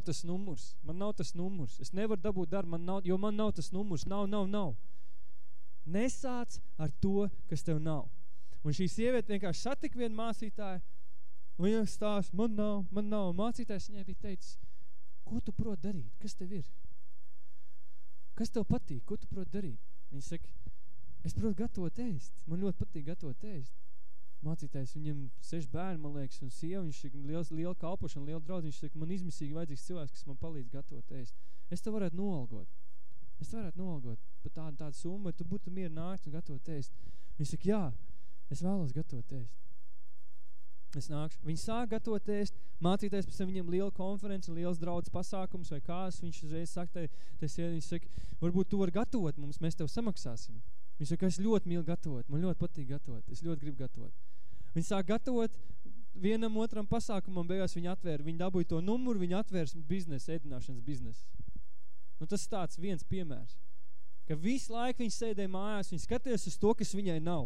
Es nevaru dabūt darbu, jo man nav tas numurs. Nav. Nesāc ar to, kas tev nav. Un šī sieviete vienkārši satika vienu mācītāju, un viņa stāsta, man nav. Mācītājs viņai bija teicis, ko tu proti darīt? Kas tev ir? Kas tev patīk? Ko tu proti darīt? Viņa saka, es protu gatavot ēst. Man ļoti patīk gatavot ēst. Mācītājs, viņam 6 bērni, man liekas, un sieva, viņš ir liela kalpošana, liela draudz. Viņš saka, man izmisīgi vajadzīgs cilvēks, kas man palīdz gatavot ēst. Es te varētu noalgot par tādu summu, bet tu būtu mieru nākt un gatavot ēst. Viņš saka, jā, es vēlos gatavot ēst. Es nākšu. Viņi sāk gatavot ēst, mācītājs pēc viņam liela konference, liels draudzes pasākums vai kās. Viņš uzreiz saka, viņš saka, varbūt tu vari gatavot mums, mēs tev samaksāsim. Viņš saka, es ļoti mīlu gatavot, man ļoti patīk gatavot, es ļoti gribu gatavot. Viņi sāk gatavot vienam otram pasākumam, beigās viņi atvēra, viņi dabūja to numuru, viņi atvērs biznesu, ēdināšanas biznesu. Nu, tas tāds viens piemērs, ka visu laiku viņi sēdēja mājās, viņi skatījās uz to, kas viņai nav.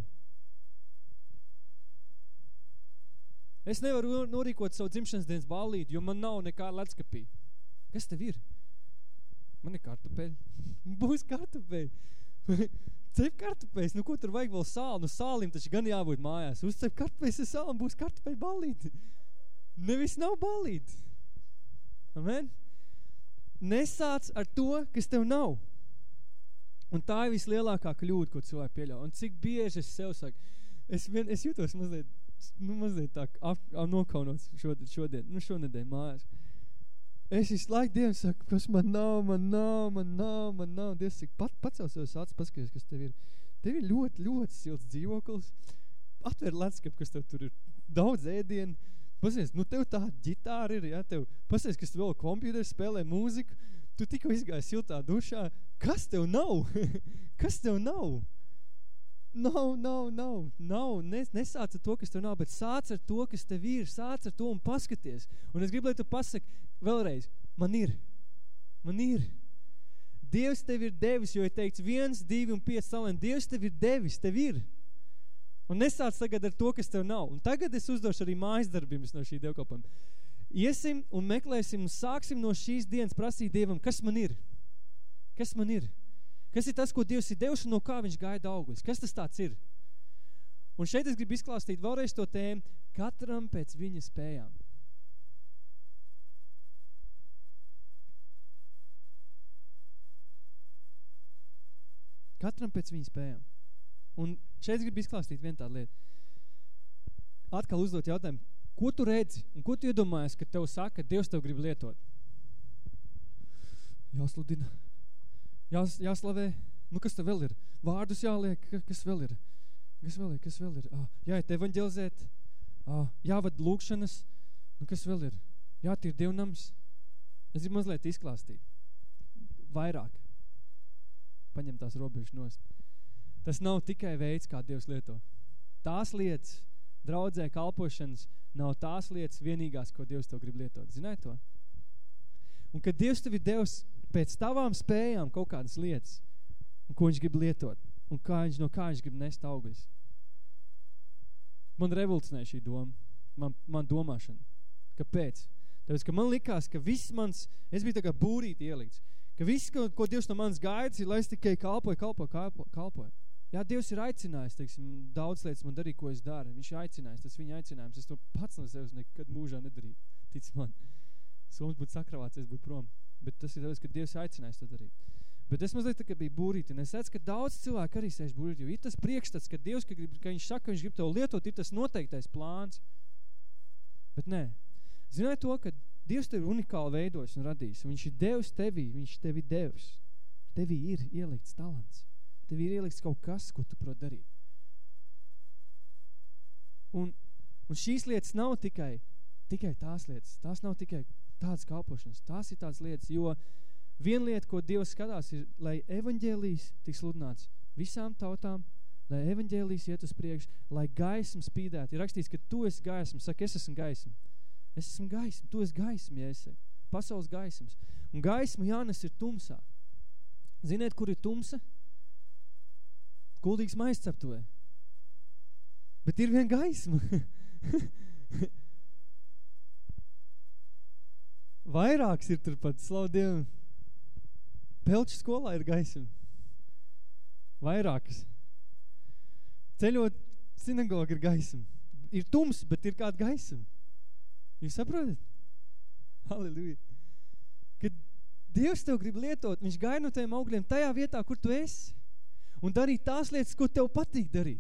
Es nevaru norīkot savu dzimšanas dienas ballīti, jo man nav nekā ledskapī. Kas tev ir? Man ir kartupeļi. Būs kartupeļi. Cep kartupeļs, nu ko tur vajag vēl sāli? Nu sālim taču gan jābūt mājās. Uzcep kartupeļs ar sāli un būs kartupeļu ballīti. Nevis nav ballīti. Amen? Nesāc ar to, kas tev nav. Un tā ir vislielākā kļūda, ko cilvēki pieļauj. Un cik bieži es sev saku, es jūtos mazliet tā nokaunots šodien, šonedēļ mājās. Es visu laiku Dievam saku, kas man nav. Dievs saka, pacel savas acis, paskaties, kas tev ir. Tev ir ļoti, ļoti silts dzīvoklis, atver leduskapu, kas tev tur ir daudz ēdienu. Pasies, tev tā ģitāra ir, ja, tev pasies, kas vēl kompjuters spēlē mūziku, tu tikko izgāji siltā dušā. Kas tev nav? Kas tev nav? Nav. Nesāc ar to, kas tev nav, bet sāc ar to, kas tev ir. Sāc ar to un paskaties. Un es gribu, lai tu pasaki vēlreiz, man ir. Dievs tev ir devis, jo ir teikts 1, 2 un 5 talenti. Dievs tev ir devis, tev ir. Un nesāc tagad ar to, kas tev nav. Un tagad es uzdošu arī mājas darbiņus no šī dievkalpojuma. Iesim un meklēsim un sāksim no šīs dienas prasīt Dievam, kas man ir? Kas man ir? Kas ir tas, ko Dievs ir devis un no kā viņš gaida auglis? Kas tas tāds ir? Un šeit es gribu izklāstīt vēlreiz to tēmu, katram pēc viņa spējām. Katram pēc viņa spējām. Un šeit es gribu izklāstīt vienu tādu lietu. Atkal uzdot jautājumu, ko tu redzi un ko tu iedomājies, kad tev saka, ka Dievs tev grib lietot? Jāsludina, jāslavē, kas tev vēl ir? Vārdus jāliek, kas vēl ir? Jāiet evaņģelizēt, jāvad lūkšanas, kas vēl ir? Jātīr dievnams. Es gribu mazliet izklāstīt. Vairāk. Paņem tās robežas nost. Tas nav tikai veids, kā Dievs lieto. Tās lietas, draudzē kalpošanas, nav tās lietas vienīgās, ko Dievs tev grib lietot. Zināji to? Un kad Dievs tev ir devis pēc tavām spējām kaut kādas lietas, un ko viņš grib lietot, un no kā viņš grib nest augļus. Man revolucionēja šī doma, man domāšana. Kāpēc? Tāpēc, ka man likās, ka viss mans, es biju tā kā būrīti ielikts, ka viss, ko Dievs no manas gaidas, ir, lai es tikai kalpoju. Jā, Dievs ir aicinājis, teiksim, daudz lietas man darīja, ko es daru. Viņš ir aicinājis, tas viņa aicinājums. Es to pats no sevis nekad mūžā nedarīju. Tic man. Soms būtu sakravāts, es būtu prom. Bet tas ir tāpēc, ka Dievs aicinājis to darīt. Bet es mazliet tā, ka bija būrīti. Un es redzu, ka daudz cilvēku arī sēž būrīti. Jo ir tas priekšstats, ka Dievs, ka viņš saka, ka viņš grib tev lietot, ir tas noteiktais plāns. Bet nē. Zināji to, ka Dievs tevi unikāli veidojis un radījis. Viņš ir devis tevī, viņš tevi devis. Tevī ir ielikts talants. Tev ir ielikts kaut kas, ko tu prot darīt. Un šīs lietas nav tikai tās lietas. Tās nav tikai tādas kalpošanas. Tās ir tādas lietas, jo viena lieta, ko Dievs skatās, ir, lai evaņģēlijs tik sludināts visām tautām, lai evaņģēlijs iet uz priekšu, lai gaisma spīdētu. Ir rakstīts, ka tu esi gaisma. Saka, es esmu gaisma. Es esmu gaisma. Tu esi gaisma, ja esi. Pasaules gaismas. Un gaisma jānes ir tumsā. Ziniet, kur ir tumsa? Kuldīgs maizceptuvē. Bet ir vien gaisma. Vairāks ir turpat, slavu Dievu. Pelču skolā ir gaisma. Vairākas. Ceļot sinagoga ir gaisma. Ir tums, bet ir kāda gaisma. Jūs saprotat? Halleluja. Kad Dievs tev grib lietot, viņš gaida no tiem augļiem tajā vietā, kur tu esi. Un darīt tās lietas, ko tev patīk darīt.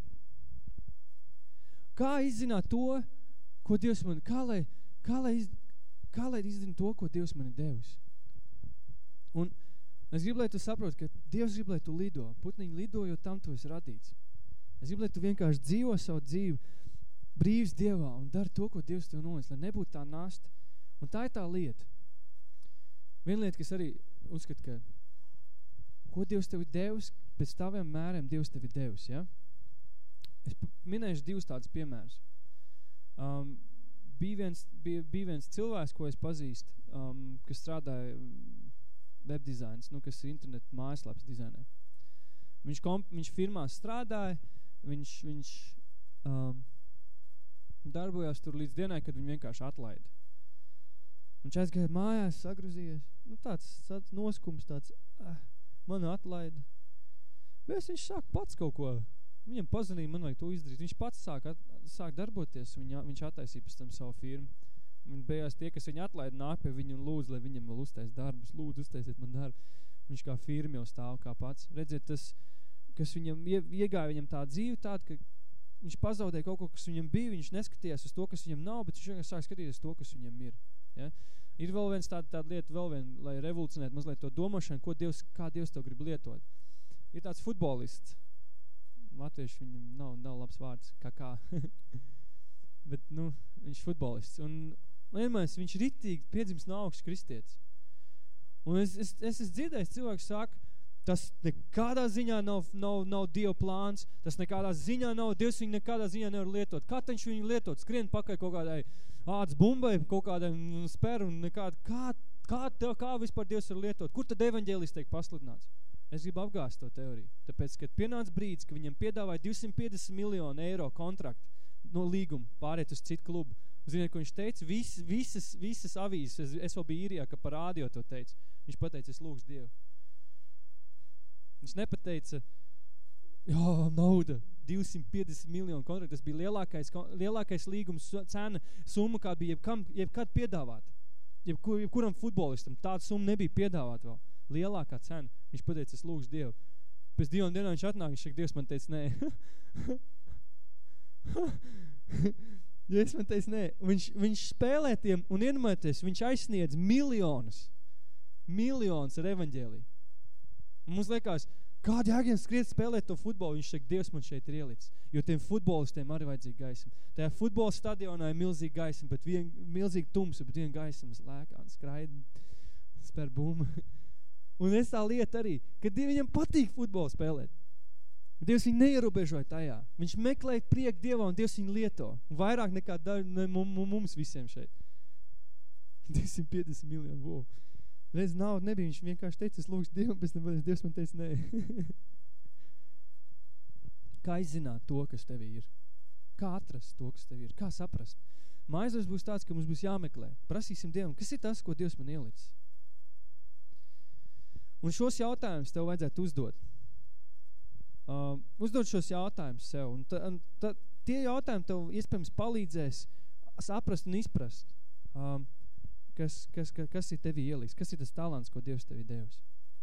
Kā izzināt to, ko Dievs man, kā lai izzina to, ko Dievs man ir devis. Un es gribu, lai tu saproti, ka Dievs grib, lai tu lido. Putniņi lido, jo tam tu esi radīts. Es gribu, lai tu vienkārši dzīvo savu dzīvi brīvs Dievā un dari to, ko Dievs tev nolis, lai nebūtu tā nasta. Un tā ir tā lieta. Viena lieta, kas arī uzskat, ka ko Dievs tev ir devis, pēc taviem mēriem Dievs tev ir devis, ja? Es minēšu divus tādus piemērus. Bija viens cilvēks, ko es pazīstu, kas strādāja webdizains, kas ir internet mājaslaps dizainē. Viņš firmās strādāja, viņš darbojās tur līdz dienai, kad viņu vienkārši atlaida. Viņš aizgāja mājās, sagrozījies, tāds noskums, mani atlaida. Bet viņš sāk pats kaut ko, viņam pazanīja, man vajag to izdarīt. Viņš pats sāk darboties, viņš attaisīja pēc tam savu firmu. Un beigās tie, kas viņu atlaida, nāk pie viņu un lūdz, lai viņam vēl uztais darbus. Lūdzu, uztaisiet man darbu. Viņš kā firma jau stāv kā pats. Redziet, tas, kas viņam iegāja viņam tā dzīve tāda, ka viņš pazaudēja kaut ko, kas viņam bija, viņš neskatījās uz to, kas viņam nav, bet viņš vienkārši sāk skatīties to, kas viņam ir. Ja? Ir vēl viens tāda lieta, lai revolucionētu mazliet to domāšanu, kā Dievs tev grib lietot. Ir tāds futbolists, latvieši viņam nav labs vārds, kā. Bet, viņš futbolists. Un vienmēr viņš ritīgi piedzims no augšas kristietis. Un es esmu dzirdējis, cilvēks saka, tas nekādā ziņā nav Dieva plāns, tas nekādā ziņā nav, Dievs viņu nekādā ziņā nevar lietot. Kā viņš viņu lietot? Skrien pakaļ kaut kādai ādas bumbai, kaut kādai speru un nekāda. Kā vispār Dievs var lietot? Kur tad evaņģēlis tiek pasludināts? Es gribu apgāst to teoriju. Tāpēc, kad pienāca brīdis, ka viņam piedāvāja 250 miljonu eiro kontraktu no līguma pāriet uz citu klubu. Ziniet, ko viņš teica? Visas avīzes, es vēl biju Īrijā, ka par rādio to teica. Viņš pateica, es lūgšu Dievu. Viņš nepateica, nauda, 250 miljonu kontraktu. Tas bija lielākais līgums cena, summa, kā bija jebkad piedāvāt. Jebkuram futbolistam tāda summa nebija piedāvāt vēl. Lielākā cena. Viņš pateica, es lūgšu Dievu. Pēc 2 dienām viņš atnāk, viņš saka, Dievs man teica, nē. Dievs man teica, nē. Viņš spēlē tiem un iedomājieties, viņš aizsniedz miljonus ar evaņģēliju. Mums liekas, kādi jāgiem skriet spēlēt to futbolu? Viņš saka, Dievs man šeit ir ielicis. Jo tiem futbolistiem arī vajadzīga gaisma. Tajā futbola stadionā ir milzīga gaisma, bet milzīga tumsa, bet viena gaisma lēkā un skraida, spēr bumbu. Un es tā lieta arī, ka viņam patīk futbolu spēlēt. Dievs viņu neierobežoja tajā. Viņš meklē prieku Dievā un Dievs viņu lieto. Un vairāk nekā mums visiem šeit. 250 miljonu, wow. Reiz naudu nebija, viņš vienkārši teica, es lūgšu Dievu, bet Dievs man teica, nē. Kā izzināt to, kas tev ir? Kā atrast to, kas tev ir? Kā saprast? Mājasdarbs būs tāds, ka mums būs jāmeklē. Prasīsim Dievam, kas ir tas, ko Dievs man ielicis? Un šos jautājumus tev vajadzētu uzdot. Uzdot šos jautājumus sev. Un tie jautājumi tev iespējams palīdzēs saprast un izprast, kas ir tevi ieliks, kas ir tas talants, ko Dievs tevi devis.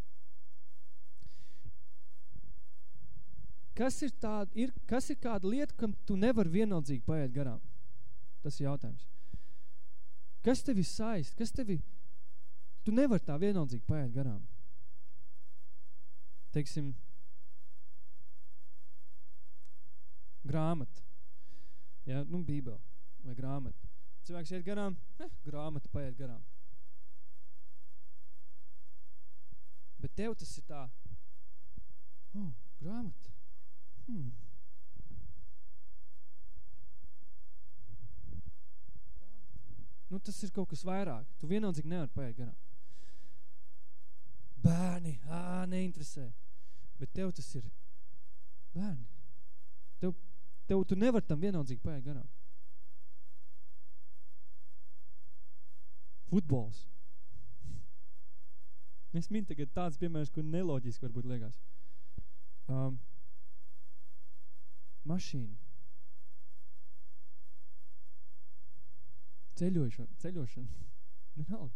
Kas ir kāda lieta, kam tu nevar vienaldzīgi paiet garām? Tas ir jautājums. Kas tevi saist? Tu nevar tā vienaldzīgi paiet garām. Teiksim, grāmata. Ja, Bībele vai grāmata. Cilvēks iet garām, grāmata paiet garām. Bet tev tas ir tā, grāmata. Tas ir kaut kas vairāk. Tu vienaldzīgi nevar paiet garām. Bērni, neinteresē. Bet tev tas ir bērni. Tev tu nevar tam vienaldzīgi paiet garām. Futbols. Es minu tagad tāds piemērs, kur neloģiski varbūt liekas. Mašīna. Ceļošana. Vienalga.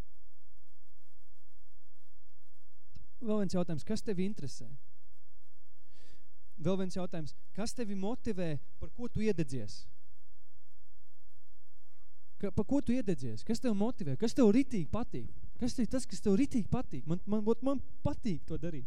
Vēl viens jautājums, kas tevi interesē? Vēl viens jautājums, kas tevi motivē, par ko tu iededzies? Par ko tu iededzies? Kas tev motivē? Kas tev ritīgi patīk? Kas ir tas, kas tev ritīgi patīk? Man patīk to darīt.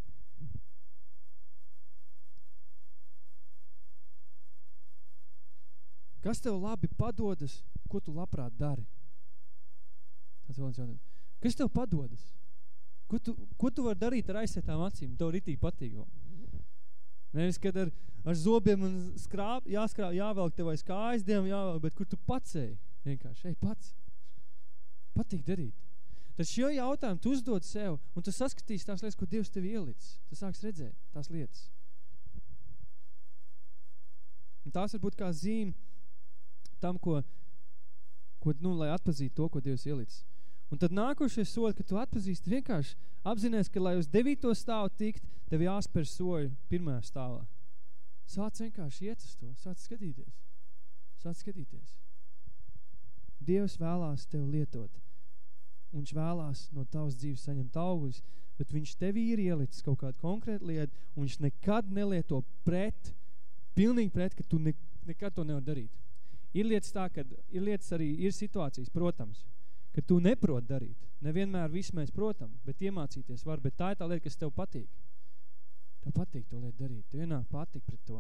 Kas tev labi padodas, ko tu labprāt dari? Tas vēl viens jautājums. Kas tev padodas? Ko tu vari darīt ar aizsētām acīm? Tev ritīgi patīk. Nevis, kad ar zobiem un jāvelk tev aiz kājas, Dievam jāvelk, bet kur tu pats ej? Vienkārši, pats. Patīk darīt. Tad šo jautājumu tu uzdod sev, un tu saskatīsi tās lietas, ko Dievs tevi ielicis. Tu sāks redzēt tās lietas. Un tās var būt kā zīme tam, lai atpazītu to, ko Dievs ielicis. Un tad nākošie soļi, kad tu atpazīsti, vienkārši apzinies, ka, lai uz 9. stāvu tikt, tev jāspēr soļi 1. stāvā. Sāc vienkārši iet uz to, sāc skatīties. Dievs vēlās tev lietot. Viņš vēlās no tavas dzīves saņemt augļus, bet viņš tevī ir ielicis kaut kādu konkrētu lietu, un viņš nekad nelieto pilnīgi pret, ka tu nekad to nevar darīt. Ir lietas arī, ir situācijas, protams, ka tu neprot darīt. Nevienmēr visu mēs protam, bet iemācīties var, bet tā ir tā lieta, kas tev patīk. Tev patīk to lietu darīt. Tev vienāk patīk pret to.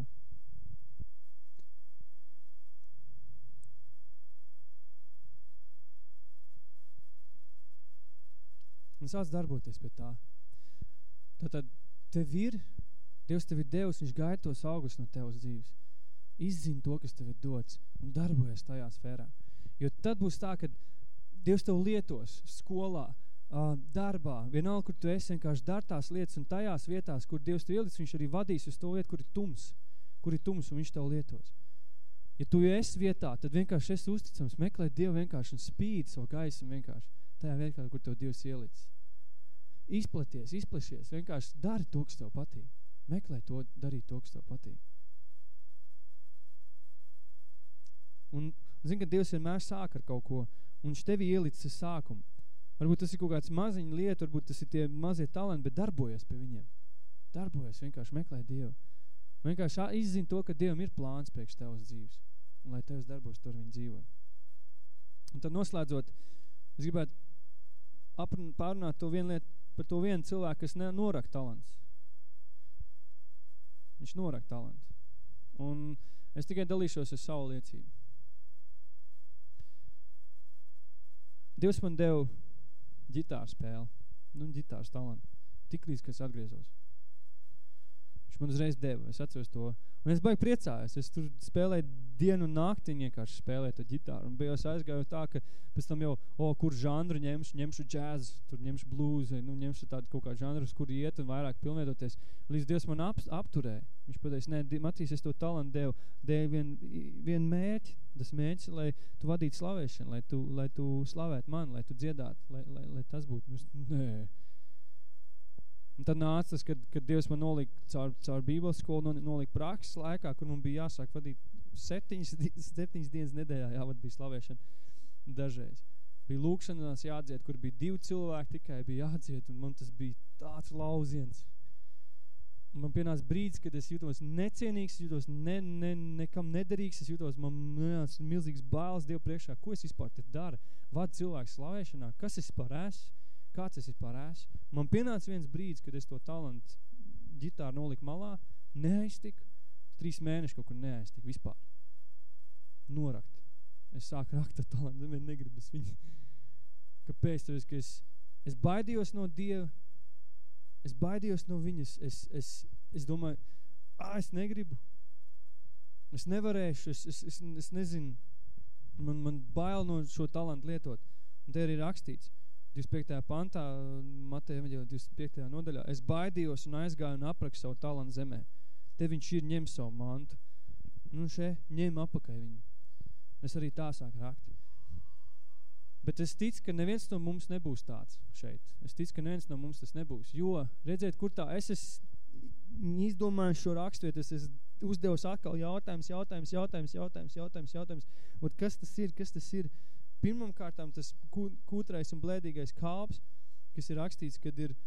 Un sāc darboties pie tā. Tātad tev ir, Dievs tev ir devis, viņš gaida tos augus no tevas dzīves. Izzini to, kas tev ir dots un darbojas tajā sfērā. Jo tad būs tā, ka Dievs tev lietos skolā, darbā, vienalga, kur tu esi, vienkārši dar tās lietas un tajās vietās, kur Dievs tev ielic, viņš arī vadīs uz to vietu, kur ir tums un viņš tev lietos. Ja tu esi vietā, tad vienkārši esi uzticams, meklē Dievu vienkārši un spīd savu gaismu vienkārši tajā vietā, kur tev Dievs ielicis. Izplaties, izplešies, vienkārši dari to, kas tev patīk. Meklē to, darīt to, kas tev patīk. Un zini, ka Dievs vienmēr sāk ar kaut ko, un viņš tevi ielicis sākumu. Varbūt tas ir kaut kāds maziņa lieta, varbūt tas ir tie mazie talenti, bet darbojas pie viņiem. Darbojas, vienkārši meklē Dievu. Vienkārši izzini to, ka Dievam ir plāns priekš tevas dzīves, un lai tevs darbos tur viņi dzīvot. Un tad noslēdzot, es gribētu pārunāt to vienu lietu par to vienu cilvēku, kas norak talants. Viņš norak talantu. Un es tikai dalīšos ar savu liecību. Dievs man deva ģitāru spēli, ģitāras talantu. Tiklīdz, ka es atgriezos. Viņš man uzreiz deva, es atceros to. Un es baigi priecājos, es tur spēlēju dienu un nakti, vienkārši spēlēju to ģitāru. Un bijos aizgāju tā, ka pēc tam jau, kur žanru ņemšu džēzu, tur ņemšu bluzi, ņemšu tādu kaut kā žanrus, kur iet un vairāk pilnveidoties. Līdz Dievs man apturēja. Viņš pateica, nē, Matīs, es to talantu devu vienu mērķi. Tas mērķis, lai tu vadītu slavēšanu, lai tu slavētu mani, lai tu dziedātu, lai tas būtu. Nē. Un tad nāca tas, kad Dievs man nolika caur Bībeles skolu, nolika prakses laikā, kur man bija jāsāk vadīt 7 dienas nedēļā, jāvad bija slavēšana dažreiz. Bija lūkšanās jādzied, kur bija 2 cilvēki tikai bija jādzied, un man tas bija tāds lauziens. Un man pienāca brīdis, kad es jūtos necienīgs, es jūtos nekam nederīgs, es jūtos, man milzīgs bailes Dievu priekšā. Ko es vispār te daru? Vadu cilvēku slavēšanā? Kas es par esmu? Kāds es par esmu? Man pienāca viens brīdis, kad es to talantu ģitāru noliku malā, neaiztiku, 3 mēneši kaut kur neaiztiku vispār. Norakt. Es sāku rakt ar talantu, nevien negribas viņu. Kāpēc? Tāpēc, ka es baidījos no Dieva, es baidījos no viņas, es domāju, es negribu, es nevarēšu, es nezinu, man bail no šo talantu lietot. Un te arī rakstīts, 25. pantā, Mateja evaņģēlijā 25. nodaļā, es baidījos un aizgāju un apraku savu talantu zemē. Te viņš ir ņem savu mantu. Ņem apakai viņu. Es arī tā sāku rakt. Bet es ticu, ka neviens no mums nebūs tāds šeit. Es ticu, ka neviens no mums tas nebūs. Jo, redziet, kur tā, es izdomāju šo rakstviet, es uzdevu atkal jautājums. Un kas tas ir? Pirmam kārtām tas kūtrais un blēdīgais kalps, kas ir rakstīts, kad ir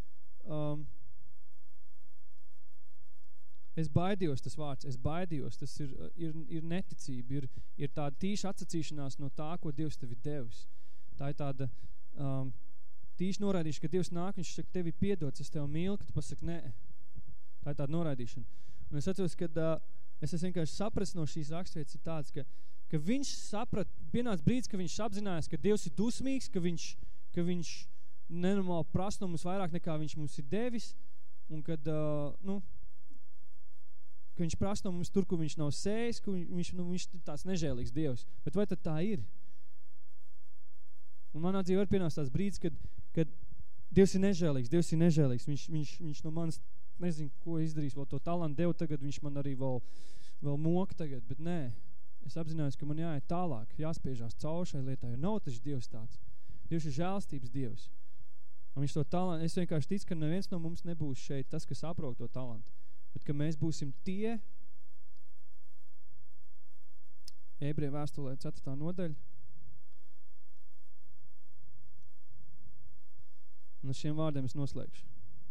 es baidījos, tas vārds, tas ir neticība, ir tāda tīša atsacīšanās no tā, ko Dievs tev ir devis. Tā ir tāda tīša noraidīšana, ka Dievs nāk, viņš saka, tevi piedots, es tev mīlu, ka tu pasaki, nē. Tā ir tāda noraidīšana. Un es atceros, kad es vienkārši saprastu no šīs rakstvietas ir tāds, ka viņš saprat, pienāca brīdis, ka viņš apzinājās, ka Dievs ir dusmīgs, ka viņš nenormāli prasa no mums vairāk nekā viņš mums ir devis, un kad, ka viņš prasa no mums tur, kur viņš nav sējis, ka viņš ir tāds nežēlīgs Dievs. Bet vai tad tā ir? Un manā dzīvē var pienāca tāds brīdis, kad Dievs ir nežēlīgs, viņš no manis nezinu, ko izdarīs, vēl to talantu devu tagad, viņš man arī vēl moka tagad, bet nē. Es apzinājos, ka man jāiet tālāk, jāspiežās caur šai lietai, jo nav taču Dievs tāds. Dievs ir žēlstības Dievs. Un viņš to talantu, es vienkārši ticu, ka neviens no mums nebūs šeit tas, kas aprok to talantu, bet ka mēs būsim tie, Ebreju vēstulē 4. nodaļa, un ar šiem vārdiem es noslēgšu.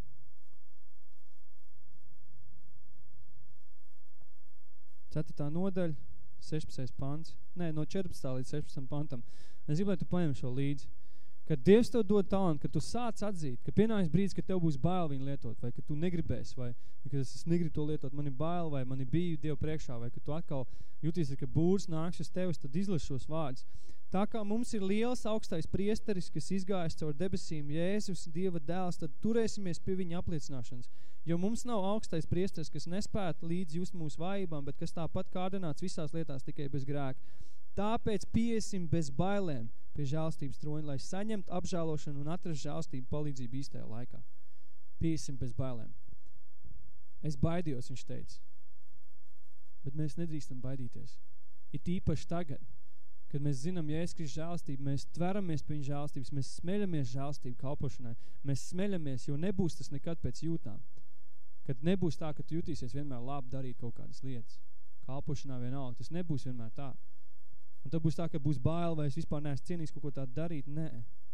4. nodaļa, 16. pants. Nē, no 14. līdz 16. pantam. Es gribu, lai tu paņem šo līdzi. Kad Dievs tev dod talantu, kad tu sāc atzīt, ka pienāks brīdis, ka tev būs bail viņu lietot, vai ka tu negribēsi, vai ka es negribu to lietot, man ir bail, vai man ir biju Dievu priekšā, vai ka tu atkal jutīsi, ka būrs nāks uz tevis, tad izlaši šos vārdus. Tā kā mums ir liels augstais priesteris, kas izgājas caur debesīm, Jēzus, Dieva dēls, tad turēsimies pie viņa apliecināšanas. Jo mums nav augstais priesteris, kas nespētu līdz just mūsu vājībām, bet kas tāpat kārdināts visās lietās tikai bez grēka. Tāpēc piesim bez bailēm pie žēlstības troņa, lai saņemt apžēlošanu un atrast žēlstību palīdzību īstajā laikā. Piesim bez bailēm. Es baidījos, viņš teica. Bet mēs nedrīkstam baidīties. Ir īpaši tagad, kad mēs zinām Jēzus Kristus žēlstību, mēs tveramies pie viņa žēlstības, mēs smeļamies žēlstību kalpošanai, mēs smeļamies, jo nebūs tas nekad pēc jūtām. Kad nebūs tā, ka tu jutīsies vienmēr labi darīt kaut kādas lietas. Kalpošanā vienalga, tas nebūs vienmēr tā. Un tad būs tā, ka būs bail, vai es vispār neesmu cienīgs kaut ko tādu darīt. Nē.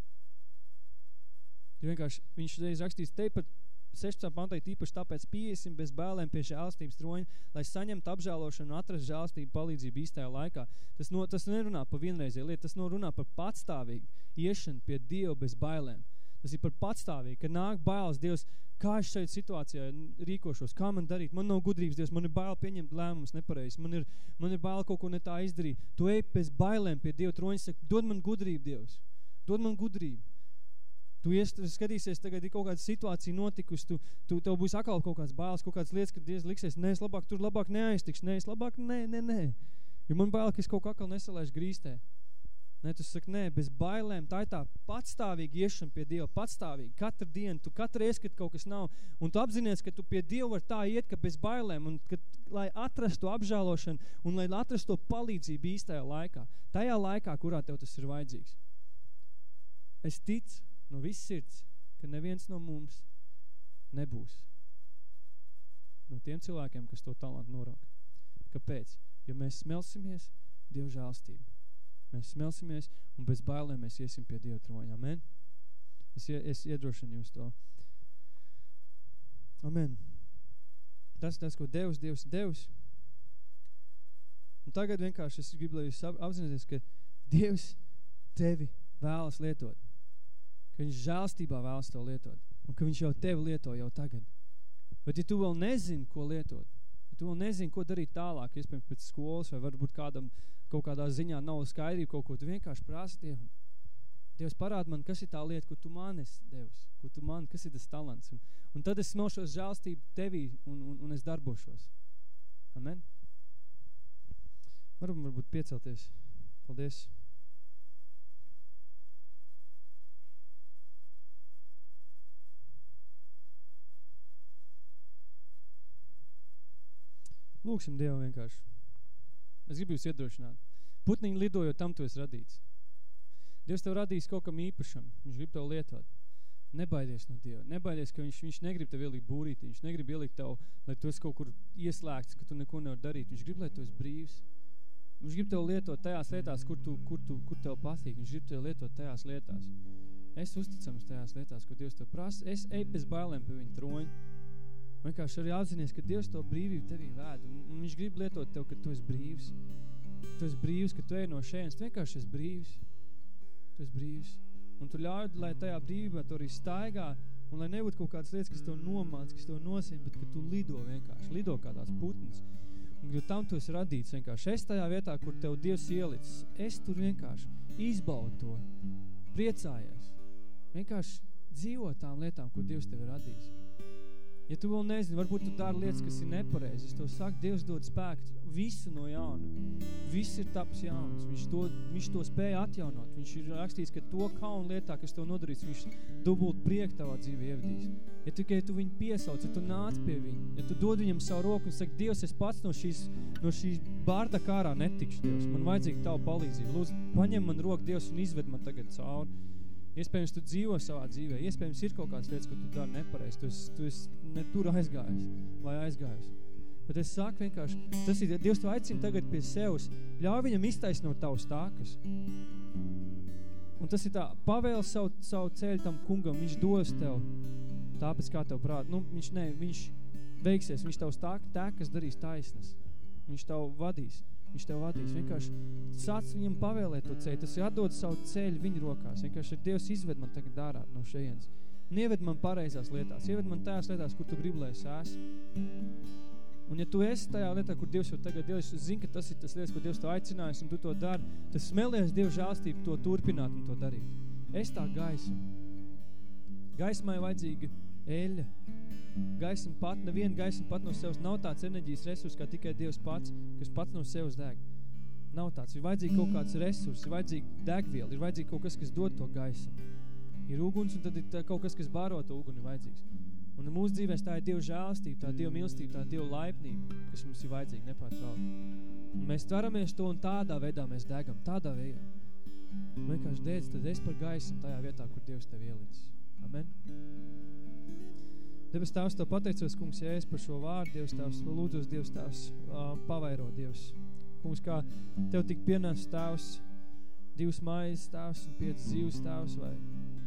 Jo vienkārši viņš reiz rakstīs te pat 16. pantā tīpaši tāpēc piesim bez bailēm pie žēlstības troņa, lai saņemtu apžēlošanu un atrast žēlstību palīdzību īstajā laikā. Tas nerunā par vienreizēju lietu, tas runā par patstāvīgu iešanu pie Dieva bez bailēm. Tas ir par patstāvīgi, ka nāk bailes Dievs, kā es šeit situācijā rīkošos, kā man darīt, man nav gudrības Dievs, man ir bail pieņemt lēmumus nepareizi, man ir bail kaut ko ne tā izdarīt. Tu ej bez bailēm pie Dieva troņa, saka, dod man gudrību Dievs, dod man gudrību. Tu skatīsies tagad, ir kaut kāda situācija notikusi, tev būs atkal kaut kāds bailes, kaut kādas lietas, kad Dievs liksies, nē, es labāk neaiztiks, nē, es labāk, nē. Jo man bail, ka es kaut kā atkal nesalaišu grīstē. Nē, tu saki, nē, bez bailēm, tā ir tā patstāvīgi iešana pie Dieva, patstāvīgi, katru dienu, tu katru reizi, kad kaut kas nav, un tu apzinies, ka tu pie Dieva var tā iet, ka bez bailēm, un lai atrastu apžēlošanu, un lai atrastu palīdzību īstajā laikā, tajā laikā, kurā tev tas ir vajadzīgs. Es ticu no viss sirds, ka neviens no mums nebūs no tiem cilvēkiem, kas to talantu norāk. Kāpēc? Jo mēs smelsimies Dieva žēlstību. Mēs smelsimies un bez bailēm mēs iesim pie Dieva troņa. Amen? Es iedrošinu jūs to. Amen. Tas, ko Dievs devis. Un tagad vienkārši es gribu, lai jūs apzināties, ka Dievs tevi vēlas lietot. Ka viņš žēlstībā vēlas to lietot. Un ka viņš jau tevi lieto jau tagad. Bet ja tu vēl nezini, ko lietot, ja tu vēl nezini, ko darīt tālāk, iespējams pēc skolas, vai varbūt kādam kaut kādā ziņā nav skaidrība kaut ko, tu vienkārši prāsi Dievam. Dievs parāda man, kas ir tā lieta, ko tu man esi devis, ko tu man, kas ir tas talants. Un tad es smelšos žēlstību tevī un es darbošos. Amen? Varbūt piecelties. Paldies. Lūksim Dievu vienkārši. Es gribu jūs iedrošināt. Putniņi lidojot, tam tu esi radīts. Dievs tev radīs kaut kam īpašam. Viņš grib tev lietot. Nebaidies no Dieva. Nebaidies, ka viņš negrib tev ielikt būrītī. Viņš negrib ielikt tev, lai tu esi kaut kur ieslēgts, ka tu neko nevar darīt. Viņš grib, lai tu esi brīvs. Viņš grib tev lietot tajās lietās, kur tev patīk. Viņš grib tev lietot tajās lietās. Es uzticams tajās lietās, ko Dievs tev prasa. Es eju bez bailēm pie viņa troņa. Vienkārši arī apzinies, ka Dievs to brīvību tevī vēd, un viņš grib lietot tev, ka tu esi brīvs. Tu esi brīvs, ka tu ej no šejienes, tu vienkārši esi brīvs. Tu esi brīvs. Un tu ļauj, lai tajā brīvībā tu arī staigā, un lai nebūtu kaut kādas lietas, kas tev nomāc, kas tev nosien, bet ka tu lido vienkārši, lido kā tās putns. Un jo tam tu esi radīts vienkārši. Es tajā vietā, kur tev Dievs ielicis, es tur vienkārši izbaudu to, priecājies. Vienkārši dzīvo tām lietām, ko Dievs tev ir radījis. Ja tu vēl nezini, varbūt tu dari lietas, kas ir nepareizi. Es tev saku, Dievs dod spēku visu no jauna. Viss ir taps jauns. Viņš to spēja atjaunot. Viņš ir rakstījis, ka to kaunu lietā, kas tev nodarīs, viņš dubult prieku tavā dzīvē ievadīs. Ja tikai tu viņu piesauc, ja tu nāc pie viņu, ja tu dod viņam savu roku un saki, Dievs, es pats no šīs bārda kārā netikšu, Dievs. Man vajadzīga tavu palīdzību. Lūdzu, paņem man roku, Dievs, un izved man tagad cauri. Iespējams, tu dzīvo savā dzīvē. Iespējams, ir kaut kādas lietas, ko tu dari nepareizi. Tu esi ne tur aizgājis vai aizgājus. Bet es saku vienkārši, tas ir, Dievs tu aicina tagad pie sevs. Ļauj viņam iztaisnot tavus tākas. Un tas ir tā, pavēl savu ceļu tam kungam. Viņš dos tev tāpēc, kā tev prāt. Viņš veiksies. Viņš tavus tākas darīs taisnas. Viņš tev vadīs. Vienkārši sāc viņam pavēlēt to ceļu. Tas ir atdod savu ceļu viņa rokās. Vienkārši Dievs izved man tagad ārā no šejienes. Un ieved man pareizās lietās. Ieved man tajās lietās, kur tu gribi, lai es esmu. Un ja tu esi tajā lietā, kur Dievs jau tagad Dievs zina, ka tas ir tas lietas, ko Dievs tev aicinājis un tu to dari, tas smelies Dieva žēlstību to turpināt un to darīt. Es tā gaismu. Gaismai vajadzīga eļļa. Neviena gaisma pat no sevis nav tāds enerģijas resurs, kā tikai Dievs pats, kas pats no sevis deg. Nav tāds. Ir vajadzīgi kaut kāds resurs, ir vajadzīgi degviela, ir vajadzīgi kaut kas, kas dod to gaismu. Ir uguns, un tad ir kaut kas, kas bāro to uguni vajadzīgs. Un mūsu dzīvēs tā ir Dieva žēlstība, tā ir Dieva mīlestība, tā ir Dieva laipnība, kas mums ir vajadzīga nepārtraukti. Un mēs tveramies to un tādā veidā mēs degam, tādā veidā. Un vienkārši dēdz, tad es par gaismu tajā vietā, kur Dievs tev ielicis. Amen. Debes Tēvs, Tev pateicos, kungs, Jēzus par šo vārdu, Dievs Tēvs, lūdzos, Dievs Tēvs, pavairo, Dievs. Kungs, kā Tev tik pienes, Tēvs, 2 maizes, Tēvs, un 5 zīves, Tēvs, vai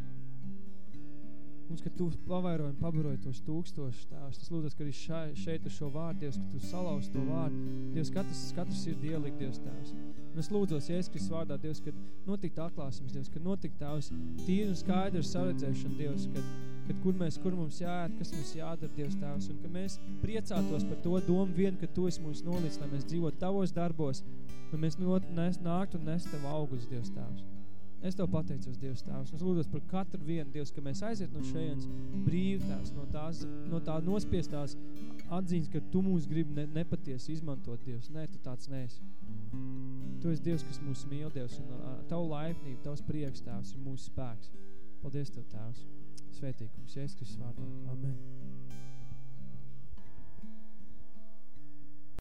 Kungs, ka Tu pavairoji un pabaroji tos 1000, Tēvs. Es lūdzos, ka arī šeit ar šo vārdu, Dievs, ka Tu salauz to vārdu. Dievs, katrs ir dielikt, Dievs, Tēvs. Un es lūdzos, Jēzus Kristus vārdā, Dievs, kad notikt atklāsums, Dievs, kad notikt Tēvs tīri un skaidri saredzēšana, Dievs, kad kur mums jāiet, kas mums jādara, Dievs, Tēvs, un ka mēs priecātos par to domu vien, ka Tu esi mums nolīdz, lai mēs dzīvot Tavos darbos, un mēs nākt un nest Tev augus, Dievs, Tēvs. Es Tev pateicos, Dievs, Tēvs. Es lūdzos par katru vienu, Dievs, ka mēs aiziet no šejienes brīvi, Tēvs, no tā nospiestās atziņas, ka Tu mūs gribi nepatiesi izmantot, Dievs. Nē, Tu tāds neesi. Tu esi Dievs, kas mūs mīl, Dievs, un Tavu laipnību, Tavs prieks, Tēvs, ir mūsu spēks. Paldies Tev, Tēvs. Svētīkums, Jēzus Kristus vārdā. Amen.